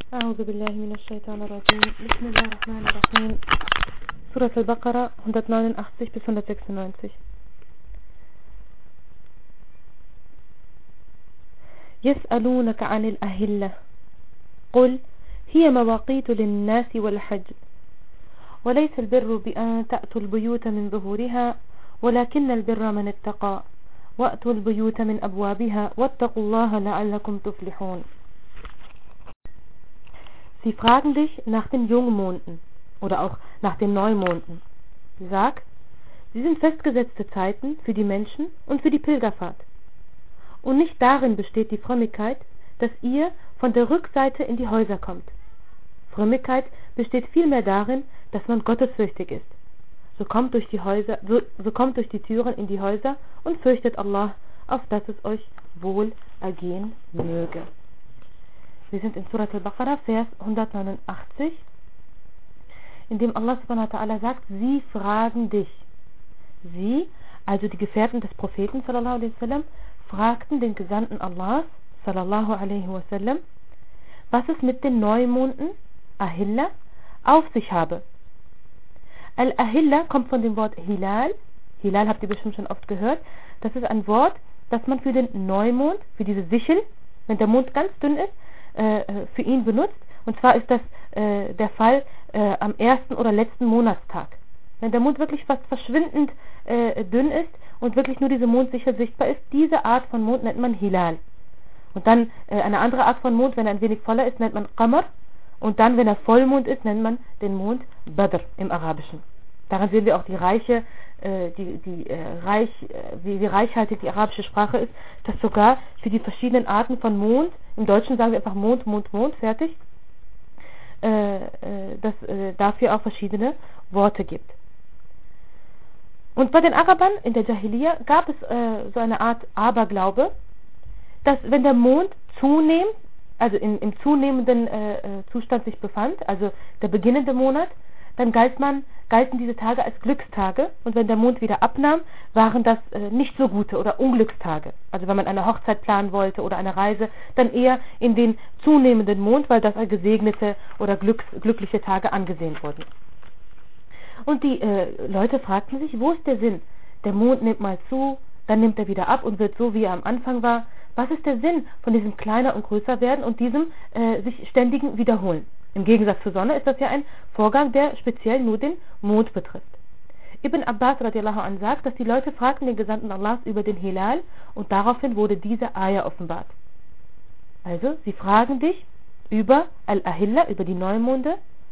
أعوذ بالله من الشيطان الرجيم. بسم الله الرحمن الرحيم. Surah Al-Baqarah 189 bis 196. يسألونك عن الأهلة قل هي مواقيت للناس والحج وليس البر بأن تأتوا البيوت من ظهورها ولكن البر من اتقى وأتوا البيوت من أبوابها واتقوا الله لعلكم تفلحون. Sie fragen dich nach den Jungmonden oder auch nach den Neumonden. Sag, sie sind festgesetzte Zeiten für die Menschen und für die Pilgerfahrt. Und nicht darin besteht die Frömmigkeit, dass ihr von der Rückseite in die Häuser kommt. Frömmigkeit besteht vielmehr darin, dass man gottesfürchtig ist. So kommt durch die Türen in die Häuser und fürchtet Allah, auf dass es euch wohl ergehen möge. Wir sind in Surat Al-Baqarah, Vers 189, in dem Allah subhanahu wa ta'ala sagt, sie fragen dich. Sie, also die Gefährten des Propheten sallallahu alaihi wasallam, fragten den Gesandten Allahs sallallahu alaihi wasallam, was es mit den Neumonden, Ahilla, auf sich habe. Al-Ahilla kommt von dem Wort Hilal. Hilal habt ihr bestimmt schon oft gehört. Das ist ein Wort, das man für den Neumond, für diese Sichel, wenn der Mond ganz dünn ist, für ihn benutzt. Und zwar ist das der Fall am ersten oder letzten Monatstag. Wenn der Mond wirklich fast verschwindend dünn ist und wirklich nur diese Mondsichel sichtbar ist, diese Art von Mond nennt man Hilal. Und dann eine andere Art von Mond, wenn er ein wenig voller ist, nennt man Qamar. Und dann, wenn er Vollmond ist, nennt man den Mond Badr im Arabischen. Daran sehen wir auch wie reichhaltig die arabische Sprache ist, dass sogar für die verschiedenen Arten von Mond, im Deutschen sagen wir einfach Mond, Mond, Mond, fertig, dass dafür auch verschiedene Worte gibt. Und bei den Arabern in der Jahiliya gab es so eine Art Aberglaube, dass wenn der Mond zunehmend, also im zunehmenden Zustand sich befand, also der beginnende Monat, dann galten diese Tage als Glückstage, und wenn der Mond wieder abnahm, waren das nicht so gute oder Unglückstage. Also wenn man eine Hochzeit planen wollte oder eine Reise, dann eher in den zunehmenden Mond, weil das als gesegnete oder glückliche Tage angesehen wurden. Und die Leute fragten sich, wo ist der Sinn? Der Mond nimmt mal zu, dann nimmt er wieder ab und wird so, wie er am Anfang war. Was ist der Sinn von diesem kleiner und größer werden und diesem sich ständigen Wiederholen? Im Gegensatz zur Sonne ist das ja ein Vorgang, der speziell nur den Mond betrifft. Ibn Abbas radiallahu anh sagt, dass die Leute fragten den Gesandten Allahs über den Hilal und daraufhin wurde diese Ayah offenbart. Also, sie fragen dich über Al-Ahilla, über die Neumonde.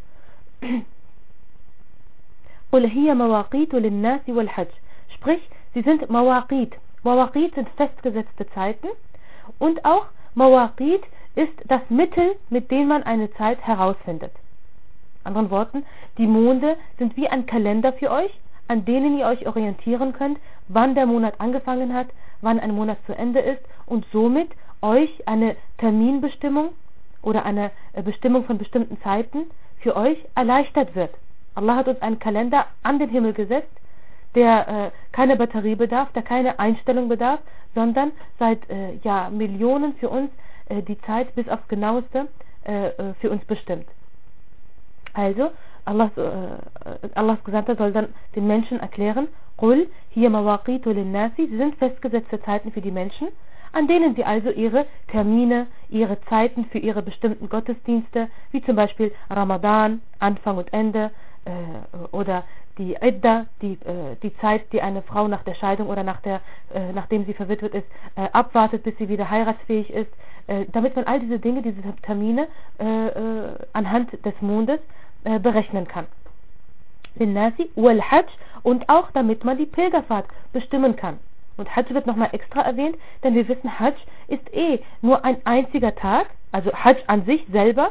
قُلْ هِيَ مَوَاقِيتُ لِلنَّاسِ وَالْحَجِّ. Sprich, sie sind Mawaqit. Mawaqit sind festgesetzte Zeiten und auch Mawaqit ist das Mittel, mit dem man eine Zeit herausfindet. Anderen Worten, die Monde sind wie ein Kalender für euch, an denen ihr euch orientieren könnt, wann der Monat angefangen hat, wann ein Monat zu Ende ist und somit euch eine Terminbestimmung oder eine Bestimmung von bestimmten Zeiten für euch erleichtert wird. Allah hat uns einen Kalender an den Himmel gesetzt, der keine Batterie bedarf, der keine Einstellung bedarf, sondern seit Millionen für uns die Zeit bis aufs Genaueste für uns bestimmt. Also, Allahs Gesandter soll dann den Menschen erklären, قُلْ هِيَ مَوَاقِيتُ لِلنَّاسِ. Sie sind festgesetzte Zeiten für die Menschen, an denen sie also ihre Termine, ihre Zeiten für ihre bestimmten Gottesdienste, wie zum Beispiel Ramadan, Anfang und Ende, oder die Idda, die Zeit, die eine Frau nach der Scheidung oder nachdem sie verwitwet ist, abwartet, bis sie wieder heiratsfähig ist, damit man all diese Dinge, diese Termine anhand des Mondes berechnen kann. Linnasi wal Hajj, und auch damit man die Pilgerfahrt bestimmen kann. Und Hajj wird nochmal extra erwähnt, denn wir wissen, Hajj ist nur ein einziger Tag, also Hajj an sich selber,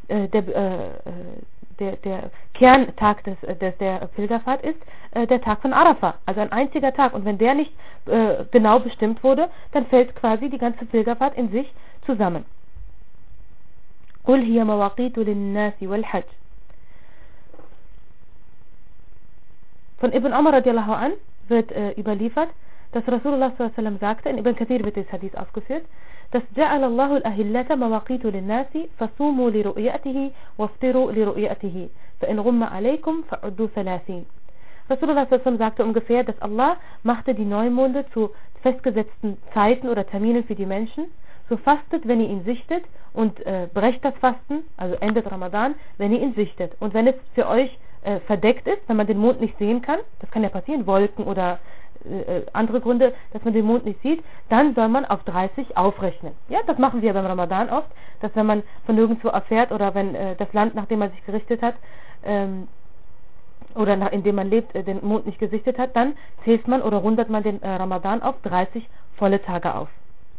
der Kerntag der Pilgerfahrt ist der Tag von Arafah, also ein einziger Tag. Und wenn der nicht genau bestimmt wurde, dann fällt quasi die ganze Pilgerfahrt in sich zusammen. قُلْ هِيَ مَوَاقِيتُ لِلنَّاسِ وَالْحَجِّ. Von Ibn Umar radiallahu an wird überliefert, dass Rasulullah s.a.w. sagte, in Ibn Kathir wird das Hadith aufgeführt, dass جعل الله الأهلة مواقيت للناس فصوموا لرؤيته وافطروا لرؤيته فإن غم عليكم فعدوا 30. Rasulullah s.a.w. sagte ungefähr, dass Allah machte die Neumonde zu festgesetzten Zeiten oder Terminen für die Menschen. So fastet, wenn ihr ihn sichtet, und brecht das Fasten, also endet Ramadan, wenn ihr ihn sichtet. Und wenn es für euch verdeckt ist, wenn man den Mond nicht sehen kann, das kann ja passieren, Wolken oder andere Gründe, dass man den Mond nicht sieht, dann soll man auf 30 aufrechnen. Ja, das machen wir beim Ramadan oft, dass wenn man von nirgendwo erfährt oder wenn das Land, nach dem man sich gerichtet hat, oder in dem man lebt, den Mond nicht gesichtet hat, dann zählt man oder rundet man den Ramadan auf 30 volle Tage auf.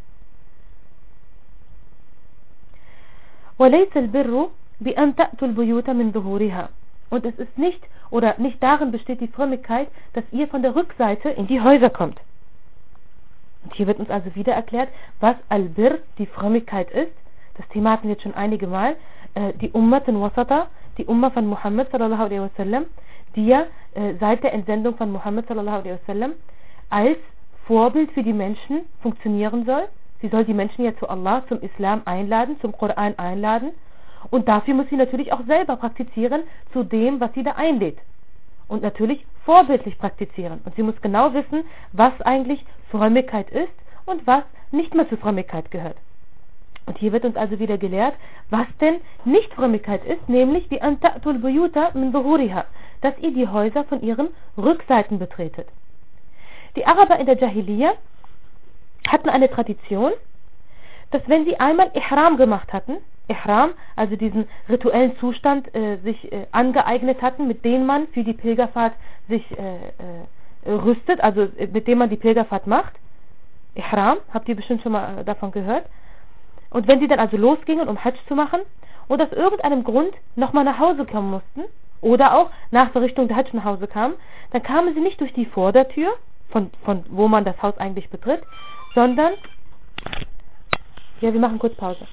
وَلَيْسَ الْبِرُّ بِأَنْ تَأْتُوا الْبُيُوتَ مِنْ ظُهُورِهَا. Und es ist nicht darin besteht die Frömmigkeit, dass ihr von der Rückseite in die Häuser kommt. Und hier wird uns also wieder erklärt, was Al-Bir, die Frömmigkeit ist. Das Thema hatten wir jetzt schon einige Mal. Die Ummat in Wasata, die Umma von Muhammad sallallahu alaihi wasallam, die ja seit der Entsendung von Muhammad sallallahu alaihi wasallam als Vorbild für die Menschen funktionieren soll. Sie soll die Menschen ja zu Allah, zum Islam einladen, zum Koran einladen. Und dafür muss sie natürlich auch selber praktizieren zu dem, was sie da einlädt. Und natürlich vorbildlich praktizieren. Und sie muss genau wissen, was eigentlich Frömmigkeit ist und was nicht mehr zur Frömmigkeit gehört. Und hier wird uns also wieder gelehrt, was denn nicht Frömmigkeit ist, nämlich die Anta'tul Buyuta min Zuhuriha, dass ihr die Häuser von ihren Rückseiten betretet. Die Araber in der Jahiliya hatten eine Tradition, dass wenn sie einmal Ihram gemacht hatten, Ihram, also diesen rituellen Zustand sich angeeignet hatten, mit dem man für die Pilgerfahrt sich rüstet, also mit dem man die Pilgerfahrt macht. Ihram, habt ihr bestimmt schon mal davon gehört. Und wenn sie dann also losgingen, um Hajj zu machen und aus irgendeinem Grund nochmal nach Hause kommen mussten oder auch nach Verrichtung der Hajj nach Hause kamen, dann kamen sie nicht durch die Vordertür, von wo man das Haus eigentlich betritt, sondern, ja, wir machen kurz Pause.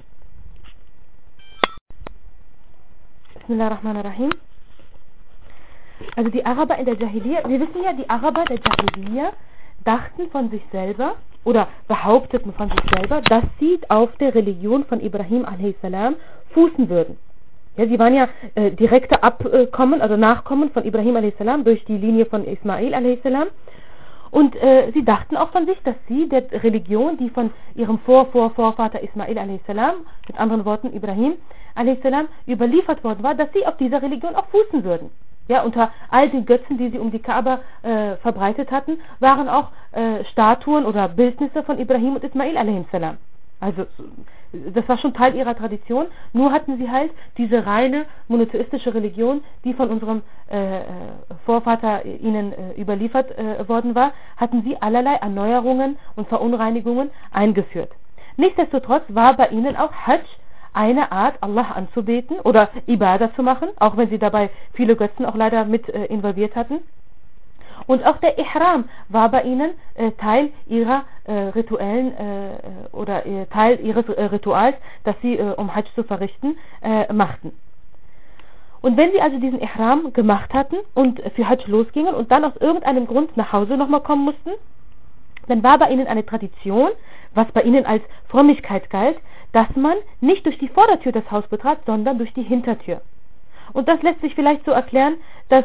Bismillahirrahmanirrahim. Also die Araber in der Jahiliya, wir wissen ja, die Araber der Jahiliya dachten von sich selber oder behaupteten von sich selber, dass sie auf der Religion von Ibrahim a.s. fußen würden. Ja, sie waren ja direkte Abkommen, also Nachkommen von Ibrahim a.s. durch die Linie von Ismail a.s. Und sie dachten auch von sich, dass sie der Religion, die von ihrem Vorvater Ismail a.s., mit anderen Worten Ibrahim a.s., überliefert worden war, dass sie auf dieser Religion auch fußen würden. Ja, unter all den Götzen, die sie um die Kaaba verbreitet hatten, waren auch Statuen oder Bildnisse von Ibrahim und Ismail a.s. Also das war schon Teil ihrer Tradition, nur hatten sie halt diese reine monotheistische Religion, die von unserem Vorvater ihnen überliefert worden war, hatten sie allerlei Erneuerungen und Verunreinigungen eingeführt. Nichtsdestotrotz war bei ihnen auch Hajj eine Art, Allah anzubeten oder Ibadah zu machen, auch wenn sie dabei viele Götzen auch leider mit involviert hatten. Und auch der Ihram war bei ihnen Teil ihrer rituellen oder Teil ihres Rituals, das sie, um Hajj zu verrichten, machten. Und wenn sie also diesen Ihram gemacht hatten und für Hajj losgingen und dann aus irgendeinem Grund nach Hause nochmal kommen mussten, dann war bei ihnen eine Tradition, was bei ihnen als Frömmigkeit galt, dass man nicht durch die Vordertür das Haus betrat, sondern durch die Hintertür. Und das lässt sich vielleicht so erklären, dass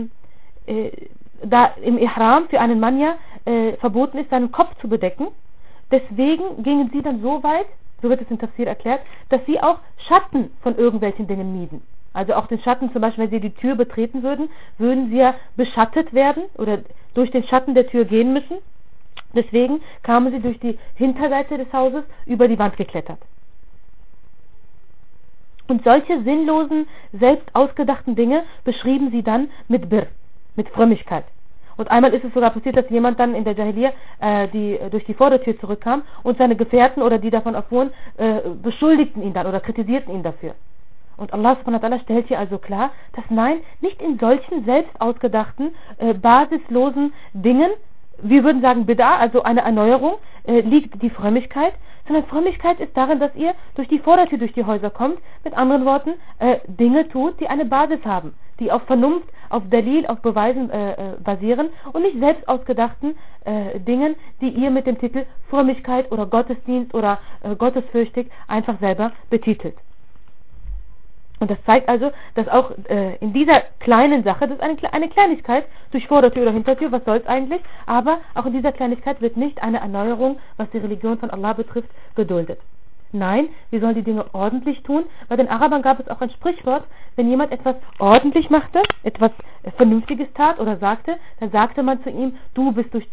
da im Ihram für einen Mann ja verboten ist, seinen Kopf zu bedecken. Deswegen gingen sie dann so weit, so wird es im Tafsir erklärt, dass sie auch Schatten von irgendwelchen Dingen mieden. Also auch den Schatten, zum Beispiel, wenn sie die Tür betreten würden, würden sie ja beschattet werden oder durch den Schatten der Tür gehen müssen. Deswegen kamen sie durch die Hinterseite des Hauses über die Wand geklettert. Und solche sinnlosen, selbst ausgedachten Dinge beschrieben sie dann mit Bir, mit Frömmigkeit. Und einmal ist es sogar passiert, dass jemand dann in der Jahiliya durch die Vordertür zurückkam und seine Gefährten oder die davon erfuhren, beschuldigten ihn dann oder kritisierten ihn dafür. Und Allah subhanahu wa ta'ala stellt hier also klar, dass nein, nicht in solchen selbst ausgedachten, basislosen Dingen, wir würden sagen Bid'a, also eine Erneuerung, liegt die Frömmigkeit, sondern Frömmigkeit ist darin, dass ihr durch die Vordertür durch die Häuser kommt, mit anderen Worten, Dinge tut, die eine Basis haben, die auf Vernunft auf Dalil, auf Beweisen basieren und nicht selbst ausgedachten Dingen, die ihr mit dem Titel Frömmigkeit oder Gottesdienst oder gottesfürchtig einfach selber betitelt. Und das zeigt also, dass auch in dieser kleinen Sache, das ist eine Kleinigkeit, durch Vordertür oder Hintertür, was soll es eigentlich, aber auch in dieser Kleinigkeit wird nicht eine Erneuerung, was die Religion von Allah betrifft, geduldet. Nein, wir sollen die Dinge ordentlich tun. Bei den Arabern gab es auch ein Sprichwort, wenn jemand etwas ordentlich machte, etwas Vernünftiges tat oder sagte, dann sagte man zu ihm, du bist durch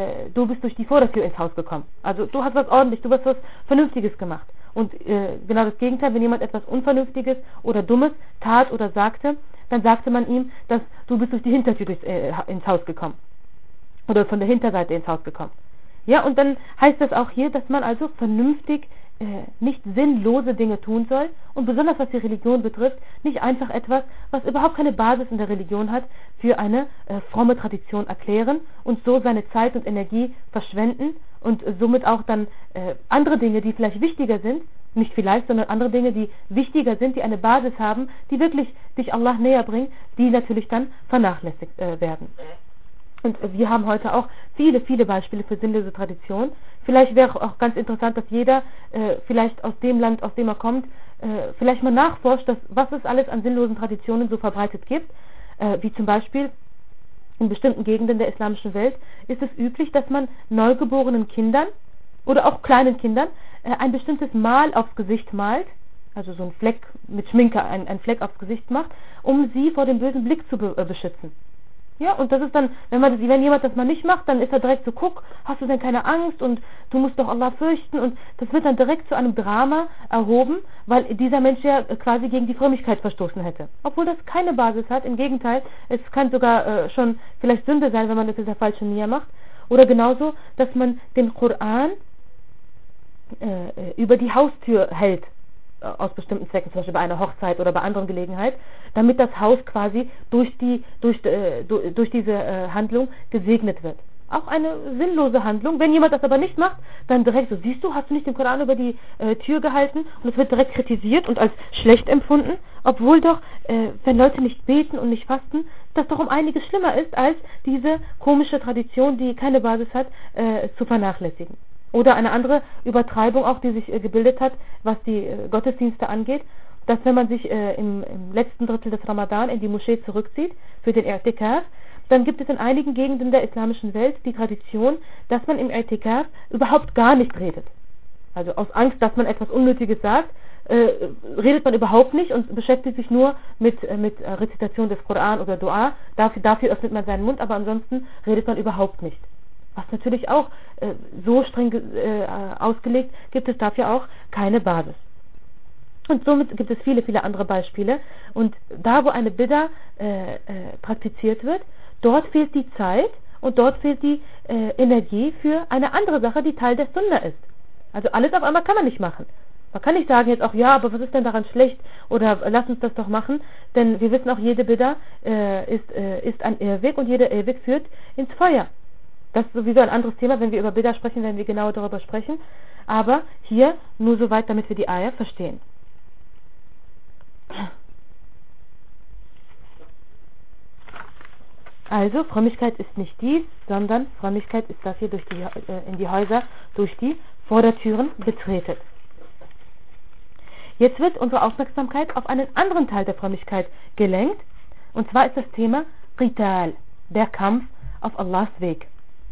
die Vordertür ins Haus gekommen. Also du hast was ordentlich, du hast was Vernünftiges gemacht. Und genau das Gegenteil, wenn jemand etwas Unvernünftiges oder Dummes tat oder sagte, dann sagte man ihm, dass du bist durch die Hintertür ins Haus gekommen. Oder von der Hinterseite ins Haus gekommen. Ja, und dann heißt das auch hier, dass man also vernünftig nicht sinnlose Dinge tun soll und besonders was die Religion betrifft, nicht einfach etwas, was überhaupt keine Basis in der Religion hat, für eine fromme Tradition erklären und so seine Zeit und Energie verschwenden und somit auch dann andere Dinge, die vielleicht wichtiger sind, nicht vielleicht, sondern andere Dinge, die wichtiger sind, die eine Basis haben, die wirklich dich Allah näher bringen, die natürlich dann vernachlässigt werden. Und wir haben heute auch viele Beispiele für sinnlose Traditionen. Vielleicht wäre auch ganz interessant, dass jeder vielleicht aus dem Land, aus dem er kommt, vielleicht mal nachforscht, was es alles an sinnlosen Traditionen so verbreitet gibt. Wie zum Beispiel in bestimmten Gegenden der islamischen Welt ist es üblich, dass man neugeborenen Kindern oder auch kleinen Kindern ein bestimmtes Mal aufs Gesicht malt, also so ein Fleck mit Schminke, ein Fleck aufs Gesicht macht, um sie vor dem bösen Blick zu beschützen. Ja, und das ist dann, wenn jemand das mal nicht macht, dann ist er direkt so, guck, hast du denn keine Angst und du musst doch Allah fürchten, und das wird dann direkt zu einem Drama erhoben, weil dieser Mensch ja quasi gegen die Frömmigkeit verstoßen hätte. Obwohl das keine Basis hat, im Gegenteil, es kann sogar schon vielleicht Sünde sein, wenn man das in der falschen Nia macht. Oder genauso, dass man den Koran über die Haustür hält, aus bestimmten Zwecken, zum Beispiel bei einer Hochzeit oder bei anderen Gelegenheit, damit das Haus quasi durch diese Handlung gesegnet wird. Auch eine sinnlose Handlung. Wenn jemand das aber nicht macht, dann direkt so, siehst du, hast du nicht den Koran über die Tür gehalten, und es wird direkt kritisiert und als schlecht empfunden, obwohl doch, wenn Leute nicht beten und nicht fasten, das doch um einiges schlimmer ist, als diese komische Tradition, die keine Basis hat, zu vernachlässigen. Oder eine andere Übertreibung auch, die sich gebildet hat, was die Gottesdienste angeht, dass wenn man sich im letzten Drittel des Ramadan in die Moschee zurückzieht für den I'tikaf, dann gibt es in einigen Gegenden der islamischen Welt die Tradition, dass man im I'tikaf überhaupt gar nicht redet. Also aus Angst, dass man etwas Unnötiges sagt, redet man überhaupt nicht und beschäftigt sich nur mit Rezitation des Koran oder Dua. Dafür öffnet man seinen Mund, aber ansonsten redet man überhaupt nicht. Was natürlich auch so streng ausgelegt, gibt es dafür auch keine Basis. Und somit gibt es viele andere Beispiele. Und da, wo eine Bid'a praktiziert wird, dort fehlt die Zeit und dort fehlt die Energie für eine andere Sache, die Teil der Sunna ist. Also alles auf einmal kann man nicht machen. Man kann nicht sagen jetzt auch, ja, aber was ist denn daran schlecht, oder lass uns das doch machen, denn wir wissen auch, jede Bid'a ist ein Irrweg und jeder Irrweg führt ins Feuer. Das ist sowieso ein anderes Thema. Wenn wir über Bid'a sprechen, werden wir genauer darüber sprechen. Aber hier nur soweit, damit wir die Ayah verstehen. Also, Frömmigkeit ist nicht dies, sondern Frömmigkeit ist, dass ihr in die Häuser durch die Vordertüren betretet. Jetzt wird unsere Aufmerksamkeit auf einen anderen Teil der Frömmigkeit gelenkt. Und zwar ist das Thema Qital, der Kampf auf Allahs Weg.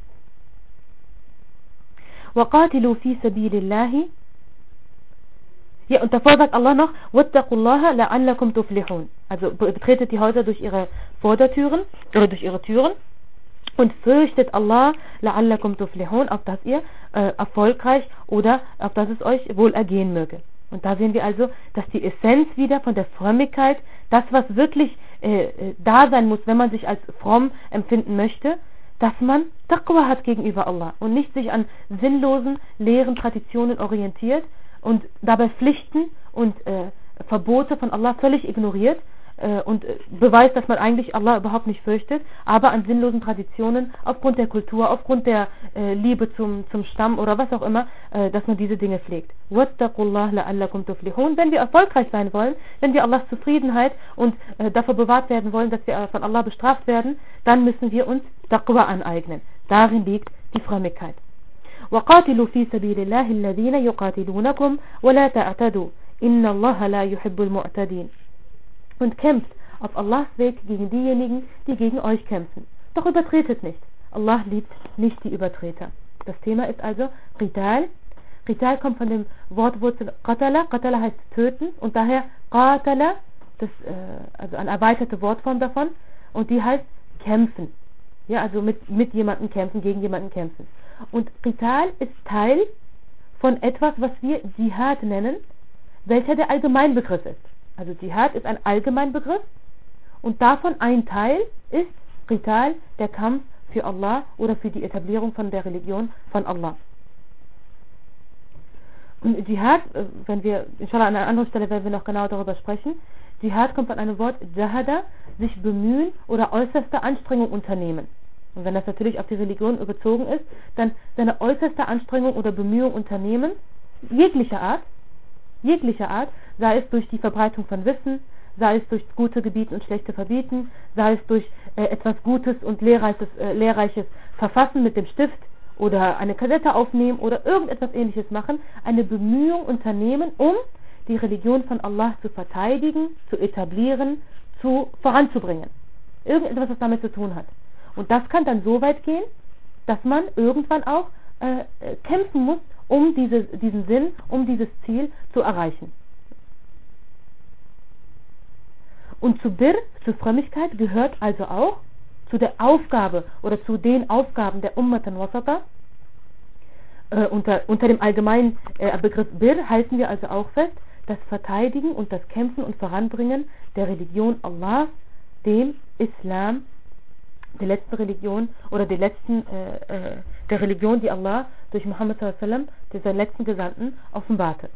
وَقَاتِلُوا فِي سَبِيلِ اللَّهِ. Ja, und davor sagt Allah noch, وَاتَّقُوا اللَّهَ لَعَلَّكُمْ تُفْلِحُونَ. Also betretet die Häuser durch ihre Vordertüren oder durch ihre Türen und fürchtet Allah لَعَلَّكُمْ تُفْلِحُونَ, auf dass ihr erfolgreich oder auf dass es euch wohl ergehen möge. Und da sehen wir also, dass die Essenz wieder von der Frömmigkeit, das was wirklich da sein muss, wenn man sich als fromm empfinden möchte, dass man Taqwa hat gegenüber Allah und nicht sich an sinnlosen, leeren Traditionen orientiert und dabei Pflichten und Verbote von Allah völlig ignoriert, und beweist, dass man eigentlich Allah überhaupt nicht fürchtet, aber an sinnlosen Traditionen, aufgrund der Kultur, aufgrund der Liebe zum Stamm oder was auch immer, dass man diese Dinge pflegt. Wattaqullah la'allakum tuflihun. Wenn wir erfolgreich sein wollen, wenn wir Allahs Zufriedenheit und davor bewahrt werden wollen, dass wir von Allah bestraft werden, dann müssen wir uns Taqwa aneignen. Darin liegt die Frömmigkeit. وَقَاتِلُوا فِي سَبِيلِ اللَّهِ الَّذِينَ يُقَاتِلُونَكُمْ وَلَا تَعْتَدُوا إِنَّ اللَّهَ لَا يُحِبُّ الْمُعْتَدِينَ. Und kämpft auf Allahs Weg gegen diejenigen, die gegen euch kämpfen. Doch übertretet nicht. Allah liebt nicht die Übertreter. Das Thema ist also Qital. Qital kommt von dem Wortwurzel Qatala. Qatala heißt töten und daher Qatala, also eine erweiterte Wortform davon, und die heißt kämpfen. Ja, also mit jemandem kämpfen, gegen jemanden kämpfen. Und Qital ist Teil von etwas, was wir Dschihad nennen, welcher der Allgemeinbegriff ist. Also Dschihad ist ein Allgemeinbegriff und davon ein Teil ist Qital, der Kampf für Allah oder für die Etablierung von der Religion von Allah. Und Dschihad, wenn wir, inshallah an einer anderen Stelle werden wir noch genau darüber sprechen, Dschihad kommt von einem Wort Jahada, sich bemühen oder äußerste Anstrengung unternehmen. Und wenn das natürlich auf die Religion überzogen ist, dann seine äußerste Anstrengung oder Bemühung unternehmen, jeglicher Art, sei es durch die Verbreitung von Wissen, sei es durch gute Gebieten und schlechte Verbieten, sei es durch etwas Gutes und lehrreiches Verfassen mit dem Stift oder eine Kassette aufnehmen oder irgendetwas Ähnliches machen, eine Bemühung unternehmen, um die Religion von Allah zu verteidigen, zu etablieren, voranzubringen. Irgendetwas, was damit zu tun hat. Und das kann dann so weit gehen, dass man irgendwann auch kämpfen muss, um diesen Sinn, um dieses Ziel zu erreichen. Und zu Birr, zur Frömmigkeit, gehört also auch zu der Aufgabe oder zu den Aufgaben der Ummatan Wasata. Unter dem allgemeinen Begriff Birr halten wir also auch fest, das Verteidigen und das Kämpfen und Voranbringen der Religion Allah, dem Islam, der letzten Religion oder der Religion, die Allah durch Muhammad sallallahu seinen letzten Gesandten, offenbarte.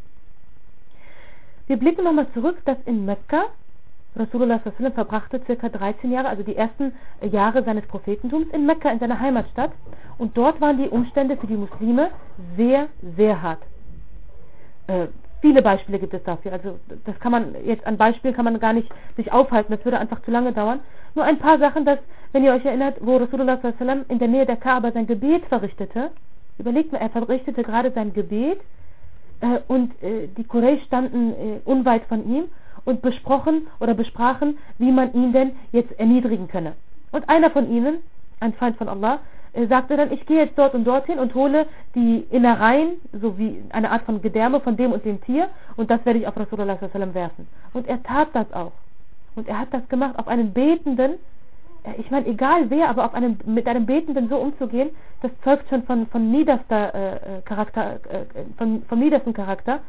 Wir blicken nochmal zurück, dass in Mekka Rasulullah sallallahu verbrachte ca. 13 Jahre, also die ersten Jahre seines Prophetentums in Mekka, in seiner Heimatstadt, und dort waren die Umstände für die Muslime sehr, sehr hart. Viele Beispiele gibt es dafür, also das kann man jetzt an Beispielen kann man gar nicht sich aufhalten, das würde einfach zu lange dauern. Nur ein paar Sachen, dass, wenn ihr euch erinnert, wo Rasulullah sallallahu in der Nähe der Kaaba sein Gebet verrichtete, überlegt mal, er verrichtete gerade sein Gebet und die Quraysh standen unweit von ihm und besprachen, wie man ihn denn jetzt erniedrigen könne. Und einer von ihnen, ein Feind von Allah, sagte dann, ich gehe jetzt dort und dorthin und hole die Innereien, so wie eine Art von Gedärme von dem und dem Tier, und das werde ich auf Rasulullah sallallahu werfen. Und er tat das auch. Und er hat das gemacht auf einen Betenden, ich meine, egal wer, aber mit einem Betenden so umzugehen, das zeugt schon von niedersten Charakter.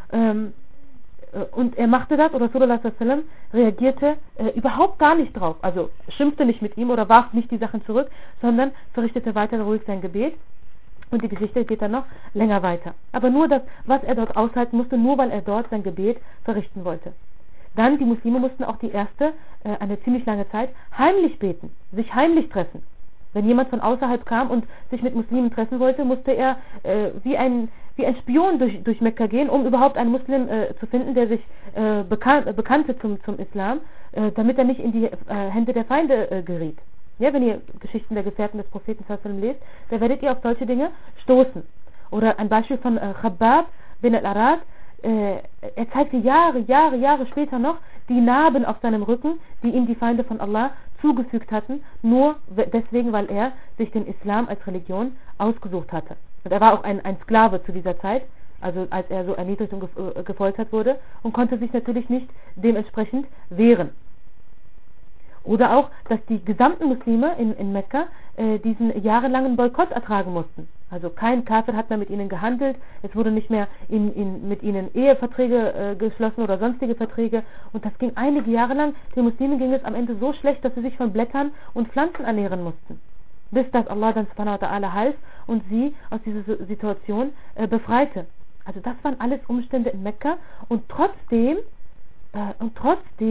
Und er machte das, und Rasulullah sallallahu reagierte überhaupt gar nicht drauf. Also schimpfte nicht mit ihm oder warf nicht die Sachen zurück, sondern verrichtete weiter ruhig sein Gebet. Und die Geschichte geht dann noch länger weiter. Aber nur das, was er dort aushalten musste, nur weil er dort sein Gebet verrichten wollte. Dann, die Muslime mussten auch eine ziemlich lange Zeit heimlich beten, sich heimlich treffen. Wenn jemand von außerhalb kam und sich mit Muslimen treffen wollte, musste er wie ein Spion durch Mekka gehen, um überhaupt einen Muslim zu finden, der sich bekannte zum Islam, damit er nicht in die Hände der Feinde geriet. Ja, wenn ihr Geschichten der Gefährten des Propheten lest, da werdet ihr auf solche Dinge stoßen. Oder ein Beispiel von Khabbab bin al-Arad, er zeigte Jahre später noch die Narben auf seinem Rücken, die ihm die Feinde von Allah zugefügt hatten, nur deswegen, weil er sich den Islam als Religion ausgesucht hatte. Und er war auch ein Sklave zu dieser Zeit, also als er so erniedrigt und gefoltert wurde, und konnte sich natürlich nicht dementsprechend wehren. Oder auch, dass die gesamten Muslime in Mekka diesen jahrelangen Boykott ertragen mussten. Also kein Kafir hat mehr mit ihnen gehandelt, es wurde nicht mehr mit ihnen Eheverträge geschlossen oder sonstige Verträge, und das ging einige Jahre lang. Den Muslimen ging es am Ende so schlecht, dass sie sich von Blättern und Pflanzen ernähren mussten, bis dass Allah dann subhanahu wa ta'ala half und sie aus dieser Situation befreite. Also das waren alles Umstände in Mekka, und trotzdem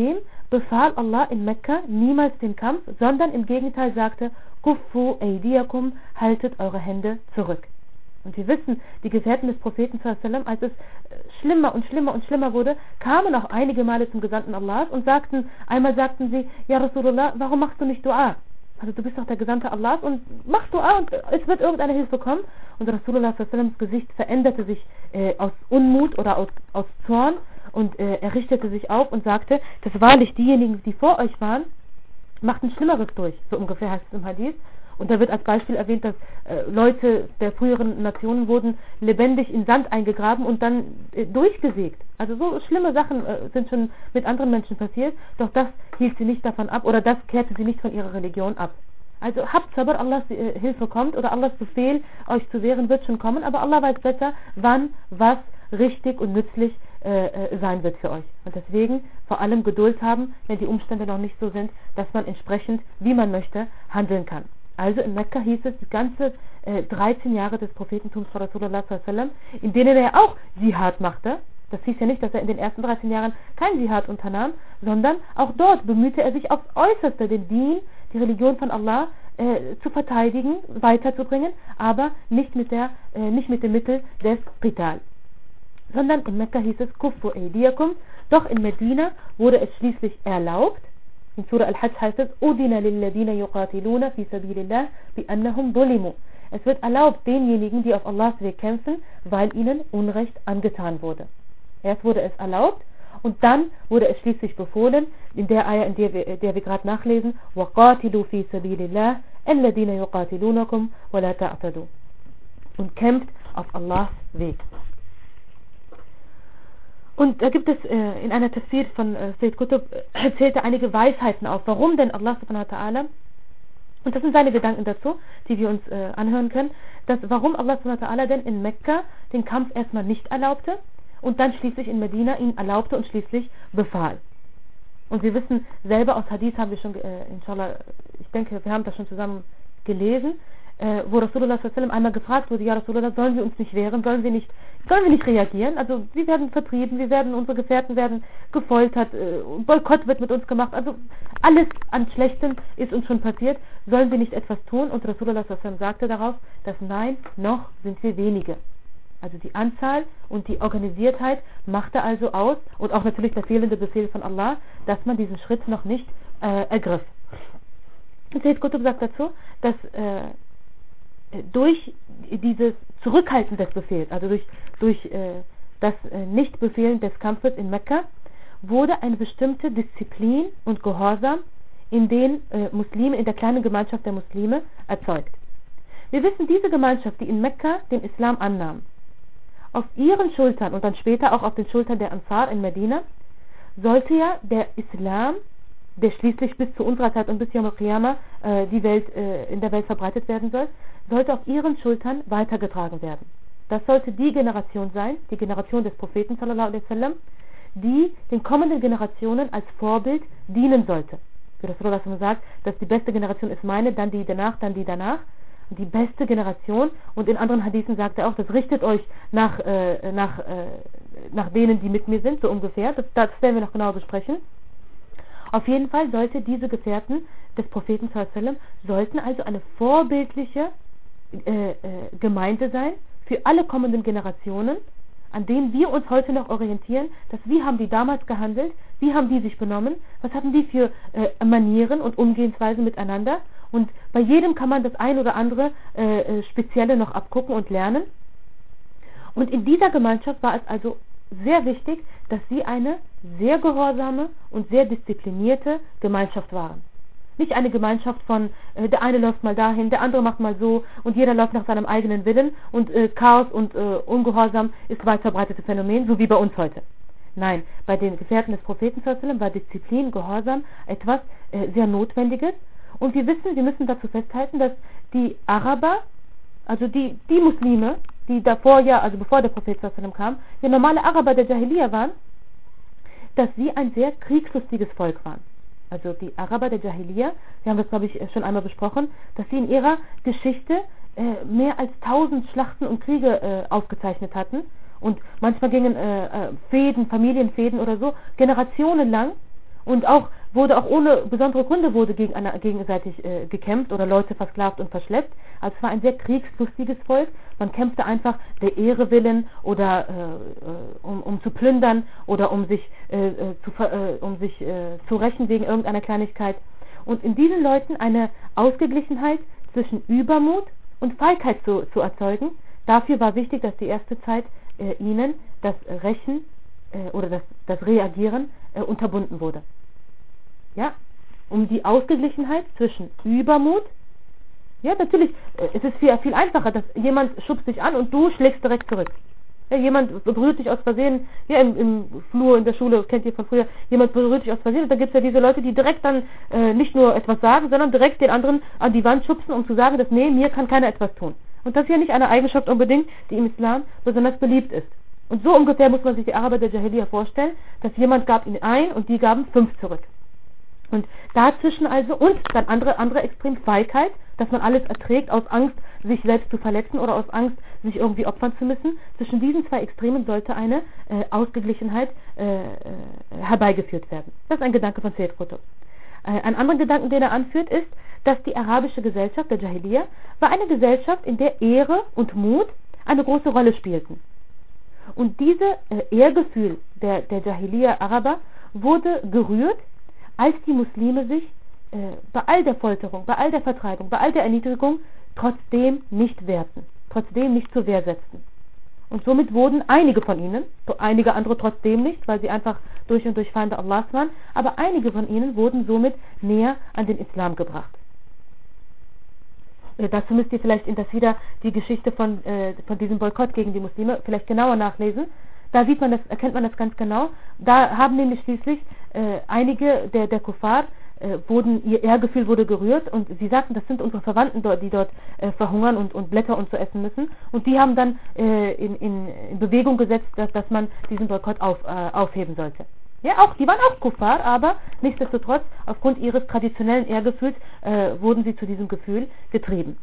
befahl Allah in Mekka niemals den Kampf, sondern im Gegenteil sagte, Kuffu aydiyakum, haltet eure Hände zurück. Und wir wissen, die Gefährten des Propheten sallallahu, als es schlimmer und schlimmer und schlimmer wurde, kamen auch einige Male zum Gesandten Allahs und einmal sagten sie, ja Rasulullah, warum machst du nicht Dua? Also du bist doch der Gesandte Allahs und mach Dua und es wird irgendeine Hilfe kommen. Und Rasulullah sallallahu Gesicht veränderte sich aus Unmut oder aus Zorn und er richtete sich auf und sagte, dass wahrlich diejenigen, die vor euch waren, machten Schlimmeres durch. So ungefähr heißt es im Hadith. Und da wird als Beispiel erwähnt, dass Leute der früheren Nationen wurden lebendig in Sand eingegraben und dann durchgesägt. Also so schlimme Sachen sind schon mit anderen Menschen passiert, doch das hielt sie nicht davon ab oder das kehrte sie nicht von ihrer Religion ab. Also habt Sabr, Allahs Hilfe kommt oder Allahs Befehl, euch zu wehren, wird schon kommen, aber Allah weiß besser, wann was richtig und nützlich sein wird für euch. Und deswegen vor allem Geduld haben, wenn die Umstände noch nicht so sind, dass man entsprechend, wie man möchte, handeln kann. Also in Mekka hieß es die ganze 13 Jahre des Prophetentums von Rasulullah sallallahu, in denen er auch Jihad machte. Das hieß ja nicht, dass er in den ersten 13 Jahren kein Jihad unternahm, sondern auch dort bemühte er sich aufs Äußerste, den Dien, die Religion von Allah zu verteidigen, weiterzubringen, aber nicht mit dem Mittel des Qital. Sondern in Mekka hieß es Kuffu aydiyakum, doch in Medina wurde es schließlich erlaubt. In Surah Al-Hajj heißt es, Udina lilladina yuqatiluna fi sabilillah bi annahum zulimu. Es wird erlaubt denjenigen, die auf Allahs Weg kämpfen, weil ihnen Unrecht angetan wurde. Erst wurde es erlaubt und dann wurde es schließlich befohlen, in der Ayah, in der wir gerade nachlesen, وَقَاتِلُوا فِي سَبِيلِ اللَّهِ الَّذِينَ يُقَاتِلُونَكُمْ وَلَا تَعْتَدُوا. Und kämpft auf Allahs Weg. Und da gibt es in einer Tafsir von Sayyid Qutb, erzählt er einige Weisheiten auf, warum denn Allah subhanahu wa ta'ala, und das sind seine Gedanken dazu, die wir uns anhören können, warum Allah subhanahu wa ta'ala denn in Mekka den Kampf erstmal nicht erlaubte und dann schließlich in Medina ihn erlaubte und schließlich befahl. Und wir wissen selber, aus Hadith haben wir schon, inshallah, ich denke, wir haben das schon zusammen gelesen, wo Rasulullah sallallahu einmal gefragt wurde, ja Rasulullah, sollen wir uns nicht wehren, sollen wir nicht reagieren? Also wir werden vertrieben, unsere Gefährten werden gefoltert, Boykott wird mit uns gemacht, also alles an Schlechtem ist uns schon passiert, sollen wir nicht etwas tun? Und Rasulullah sallallahu sagte darauf, dass nein, noch sind wir wenige. Also die Anzahl und die Organisiertheit machte also aus und auch natürlich der fehlende Befehl von Allah, dass man diesen Schritt noch nicht ergriff. Sayyid Qutb sagt dazu, dass durch dieses Zurückhalten des Befehls, also durch das Nichtbefehlen des Kampfes in Mekka, wurde eine bestimmte Disziplin und Gehorsam in den Muslimen, in der kleinen Gemeinschaft der Muslime erzeugt. Wir wissen, diese Gemeinschaft, die in Mekka den Islam annahm, auf ihren Schultern und dann später auch auf den Schultern der Ansar in Medina, sollte ja der Islam, der schließlich bis zu unserer Zeit und bis Yawm al-Qiyamah in der Welt verbreitet werden soll, sollte auf ihren Schultern weitergetragen werden. Das sollte die Generation sein, die Generation des Propheten sallallahu alaihi wasallam, die den kommenden Generationen als Vorbild dienen sollte. Wie Rasulullah sagt, dass die beste Generation ist meine, dann die danach, dann die danach. Und die beste Generation, und in anderen Hadithen sagt er auch, das richtet euch nach denen, die mit mir sind, so ungefähr. Das werden wir noch genauer besprechen. Auf jeden Fall sollte diese Gefährten des Propheten sallallahu alaihi wasallam sollten also eine vorbildliche Gemeinde sein für alle kommenden Generationen, an denen wir uns heute noch orientieren, dass wie haben die damals gehandelt, wie haben die sich benommen, was hatten die für Manieren und Umgehensweisen miteinander, und bei jedem kann man das ein oder andere Spezielle noch abgucken und lernen. Und in dieser Gemeinschaft war es also sehr wichtig, dass sie eine sehr gehorsame und sehr disziplinierte Gemeinschaft waren. Nicht eine Gemeinschaft von, der eine läuft mal dahin, der andere macht mal so und jeder läuft nach seinem eigenen Willen und Chaos und Ungehorsam ist weit verbreitetes Phänomen, so wie bei uns heute. Nein, bei den Gefährten des Propheten war Disziplin, Gehorsam etwas sehr Notwendiges, und wir müssen dazu festhalten, dass die Araber, also die Muslime, die davor ja, also bevor der Prophet kam, die normale Araber der Jahiliya waren, dass sie ein sehr kriegslustiges Volk waren. Also die Araber der Jahiliya, wir haben das glaube ich schon einmal besprochen, dass sie in ihrer Geschichte mehr als 1000 Schlachten und Kriege aufgezeichnet hatten, und manchmal gingen Familienfäden oder so, generationenlang, Und auch wurde auch ohne besondere Gründe gegenseitig gekämpft oder Leute versklavt und verschleppt. Also es war ein sehr kriegslustiges Volk. Man kämpfte einfach der Ehre willen oder um zu plündern oder um sich zu rächen wegen irgendeiner Kleinigkeit. Und in diesen Leuten eine Ausgeglichenheit zwischen Übermut und Feigheit zu erzeugen. Dafür war wichtig, dass die erste Zeit ihnen das Rächen oder das Reagieren unterbunden wurde. Ja, um die Ausgeglichenheit zwischen Übermut. Ja, natürlich, es ist viel einfacher, dass jemand schubst dich an und du schlägst direkt zurück. Ja, jemand berührt dich aus Versehen, ja, im Flur, in der Schule, kennt ihr von früher, jemand berührt dich aus Versehen, und dann gibt es ja diese Leute, die direkt dann nicht nur etwas sagen, sondern direkt den anderen an die Wand schubsen, um zu sagen, dass nee, mir kann keiner etwas tun. Und das ist ja nicht eine Eigenschaft unbedingt, die im Islam besonders beliebt ist. Und so ungefähr muss man sich die Araber der Jahiliya vorstellen, dass jemand gab ihnen ein und die gaben 5 zurück. Und dazwischen also, und dann andere Extrem Feigheit, dass man alles erträgt aus Angst, sich selbst zu verletzen oder aus Angst, sich irgendwie opfern zu müssen. Zwischen diesen 2 Extremen sollte eine Ausgeglichenheit herbeigeführt werden. Das ist ein Gedanke von Sayyid Qutb. Ein anderer Gedanke, den er anführt, ist, dass die arabische Gesellschaft der Jahiliya war eine Gesellschaft, in der Ehre und Mut eine große Rolle spielten. Und dieses Ehrgefühl der Jahiliya-Araber wurde gerührt, als die Muslime sich bei all der Folterung, bei all der Vertreibung, bei all der Erniedrigung trotzdem nicht wehrten, trotzdem nicht zur Wehr setzten. Und somit wurden einige von ihnen, einige andere trotzdem nicht, weil sie einfach durch und durch Feinde Allahs waren, aber einige von ihnen wurden somit näher an den Islam gebracht. Dazu müsst ihr vielleicht in das wieder die Geschichte von diesem Boykott gegen die Muslime vielleicht genauer nachlesen. Da erkennt man das ganz genau. Da haben nämlich schließlich einige der Kuffar ihr Ehrgefühl wurde gerührt und sie sagten, das sind unsere Verwandten dort, die dort verhungern und Blätter und so essen müssen. Und die haben dann in Bewegung gesetzt, dass man diesen Boykott aufheben sollte. Ja, die waren auch Kuffar, aber nichtsdestotrotz, aufgrund ihres traditionellen Ehrgefühls wurden sie zu diesem Gefühl getrieben.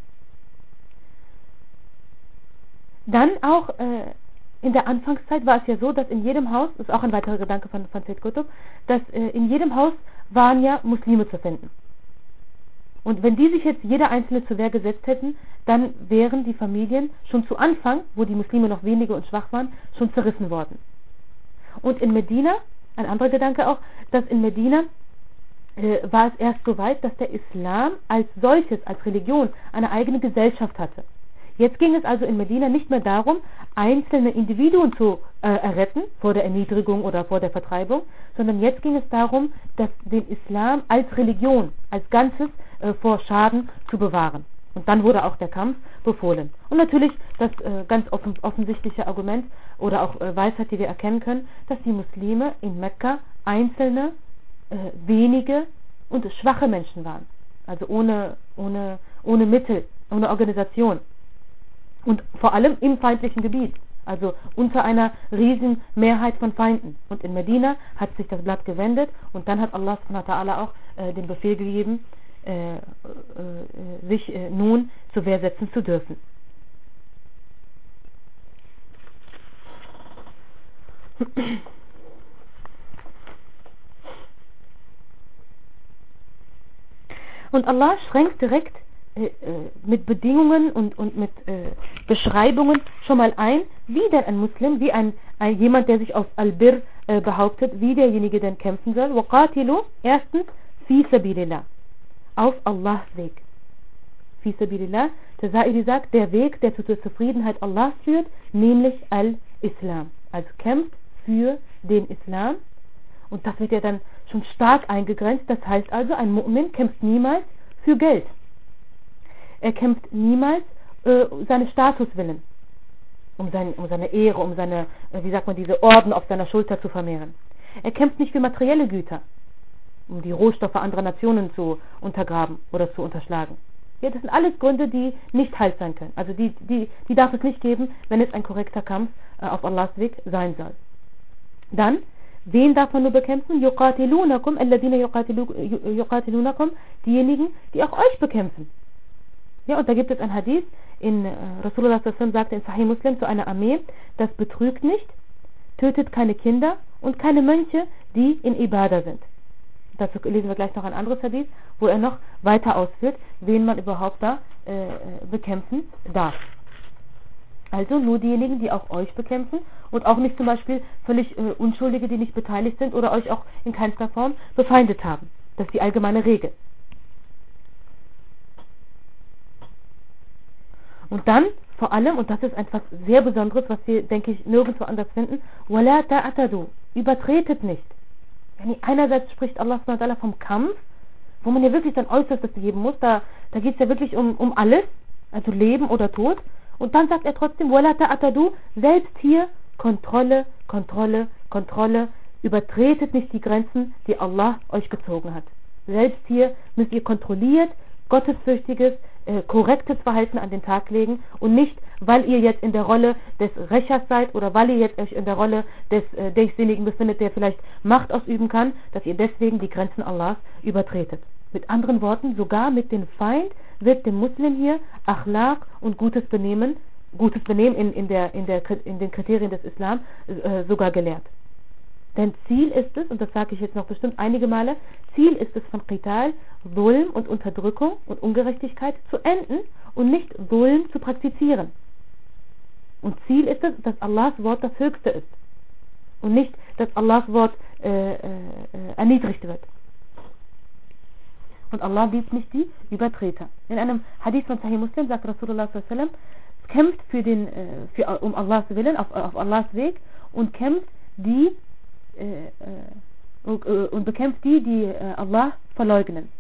Dann auch in der Anfangszeit war es ja so, dass in jedem Haus, das ist auch ein weiterer Gedanke von Sayyid Qutb, dass in jedem Haus waren ja Muslime zu finden. Und wenn die sich jetzt jeder Einzelne zur Wehr gesetzt hätten, dann wären die Familien schon zu Anfang, wo die Muslime noch wenige und schwach waren, schon zerrissen worden. Und in Medina, ein anderer Gedanke auch, dass in Medina war es erst so weit, dass der Islam als solches, als Religion, eine eigene Gesellschaft hatte. Jetzt ging es also in Medina nicht mehr darum, einzelne Individuen zu erretten vor der Erniedrigung oder vor der Vertreibung, sondern jetzt ging es darum, den Islam als Religion, als Ganzes vor Schaden zu bewahren. Und dann wurde auch der Kampf befohlen. Und natürlich das ganz offensichtliche Argument oder auch Weisheit, die wir erkennen können, dass die Muslime in Mekka einzelne, wenige und schwache Menschen waren. Also ohne Mittel, ohne Organisation. Und vor allem im feindlichen Gebiet, also unter einer riesigen Mehrheit von Feinden. Und in Medina hat sich das Blatt gewendet und dann hat Allah auch den Befehl gegeben, sich nun zur Wehr setzen zu dürfen. Und Allah schränkt direkt mit Bedingungen und mit Beschreibungen schon mal ein, wie denn ein Muslim, wie jemand, der sich auf Al-Bir behauptet, wie derjenige denn kämpfen soll. وَقَاتِلُوا erstens fi sabilillah, auf Allahs Weg. Fi sabilillah, der Sa'idi sagt, der Weg, der zur Zufriedenheit Allahs führt, nämlich Al-Islam. Also kämpft für den Islam. Und das wird ja dann schon stark eingegrenzt. Das heißt also, ein Mu'min kämpft niemals für Geld. Er kämpft niemals seines Status willen, um seine Ehre, um seine, diese Orden auf seiner Schulter zu vermehren. Er kämpft nicht für materielle Güter, um die Rohstoffe anderer Nationen zu untergraben oder zu unterschlagen. Ja, das sind alles Gründe, die nicht heil sein können. Also die darf es nicht geben, wenn es ein korrekter Kampf auf Allahs Weg sein soll. Dann, wen darf man nur bekämpfen? يُقَاتِلُونَكُمْ الَّذِينَ يُقَاتِلُونَكُمْ, diejenigen, die auch euch bekämpfen. Ja, und da gibt es ein Hadith, Rasulullah sagte in Sahih Muslim zu einer Armee, das betrügt nicht, tötet keine Kinder und keine Mönche, die in Ibadah sind. Dazu lesen wir gleich noch ein anderes Hadith, wo er noch weiter ausführt, wen man überhaupt da bekämpfen darf. Also nur diejenigen, die auch euch bekämpfen und auch nicht zum Beispiel völlig Unschuldige, die nicht beteiligt sind oder euch auch in keinster Form befeindet haben. Das ist die allgemeine Regel. Und dann vor allem, und das ist etwas sehr Besonderes, was wir, denke ich, nirgendwo anders finden, وَلَا تَعْتَدُوا, übertretet nicht. Einerseits spricht Allah vom Kampf, wo man ja wirklich sein Äußerstes geben muss, da geht es ja wirklich um alles, also Leben oder Tod. Und dann sagt er trotzdem, وَلَا تَعْتَدُوا, selbst hier Kontrolle, Kontrolle, Kontrolle, übertretet nicht die Grenzen, die Allah euch gezogen hat. Selbst hier müsst ihr kontrolliert, gottesfürchtiges, korrektes Verhalten an den Tag legen und nicht, weil ihr jetzt in der Rolle des Rächers seid oder weil ihr jetzt euch in der Rolle desjenigen befindet, der vielleicht Macht ausüben kann, dass ihr deswegen die Grenzen Allahs übertretet. Mit anderen Worten, sogar mit dem Feind wird dem Muslim hier Achlaq und gutes Benehmen in den Kriterien des Islam sogar gelehrt. Denn Ziel ist es, und das sage ich jetzt noch bestimmt einige Male, Ziel ist es von Qital, Dhulm und Unterdrückung und Ungerechtigkeit zu enden und nicht Dhulm zu praktizieren. Und Ziel ist es, dass Allahs Wort das Höchste ist und nicht, dass Allahs Wort erniedrigt wird. Und Allah liebt nicht die Übertreter. In einem Hadith von Sahih Muslim sagt Rasulullah sallallahu alaihi wasallam, kämpft um Allahs Willen, auf Allahs Weg und kämpft und bekämpft die Allah verleugnen.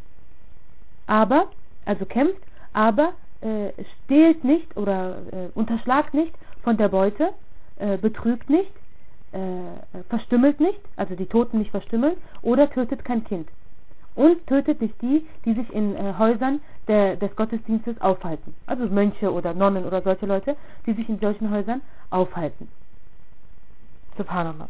Kämpft, aber stehlt nicht oder unterschlagt nicht von der Beute, betrügt nicht, verstümmelt nicht, also die Toten nicht verstümmeln, oder tötet kein Kind. Und tötet nicht die sich in Häusern des Gottesdienstes aufhalten. Also Mönche oder Nonnen oder solche Leute, die sich in solchen Häusern aufhalten. Subhanallah.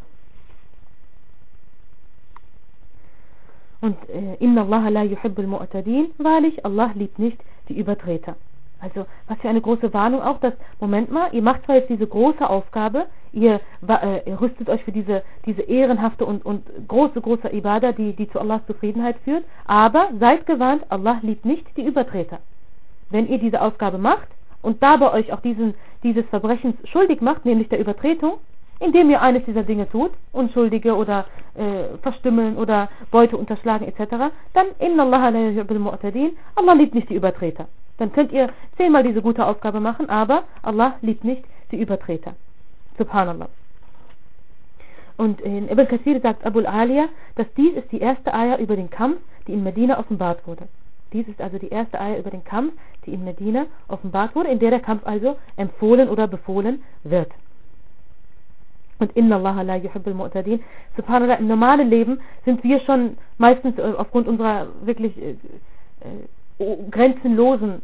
Und Inna Allah la yuhibbul mu'tadin, wahrlich, Allah liebt nicht die Übertreter. Also, was für eine große Warnung auch, dass, Moment mal, ihr macht zwar jetzt diese große Aufgabe, ihr rüstet euch für diese ehrenhafte und große Ibadah, die zu Allahs Zufriedenheit führt, aber seid gewarnt, Allah liebt nicht die Übertreter. Wenn ihr diese Aufgabe macht und dabei euch auch dieses Verbrechens schuldig macht, nämlich der Übertretung, indem ihr eines dieser Dinge tut, Unschuldige oder verstümmeln oder Beute unterschlagen etc., dann Inna Allah la yuhibbul mu'tadin, Allah liebt nicht die Übertreter. Dann könnt ihr 10-mal diese gute Aufgabe machen, aber Allah liebt nicht die Übertreter. Subhanallah. Und in Ibn Kathir sagt Abu al-Aliya, dass dies ist die erste Ayah über den Kampf, die in Medina offenbart wurde. Dies ist also die erste Ayah über den Kampf, die in Medina offenbart wurde, in der Kampf also empfohlen oder befohlen wird. Und Inna Allah la yuhibbul mu'tadin. Subhanallah, im normalen Leben sind wir schon meistens aufgrund unserer wirklich grenzenlosen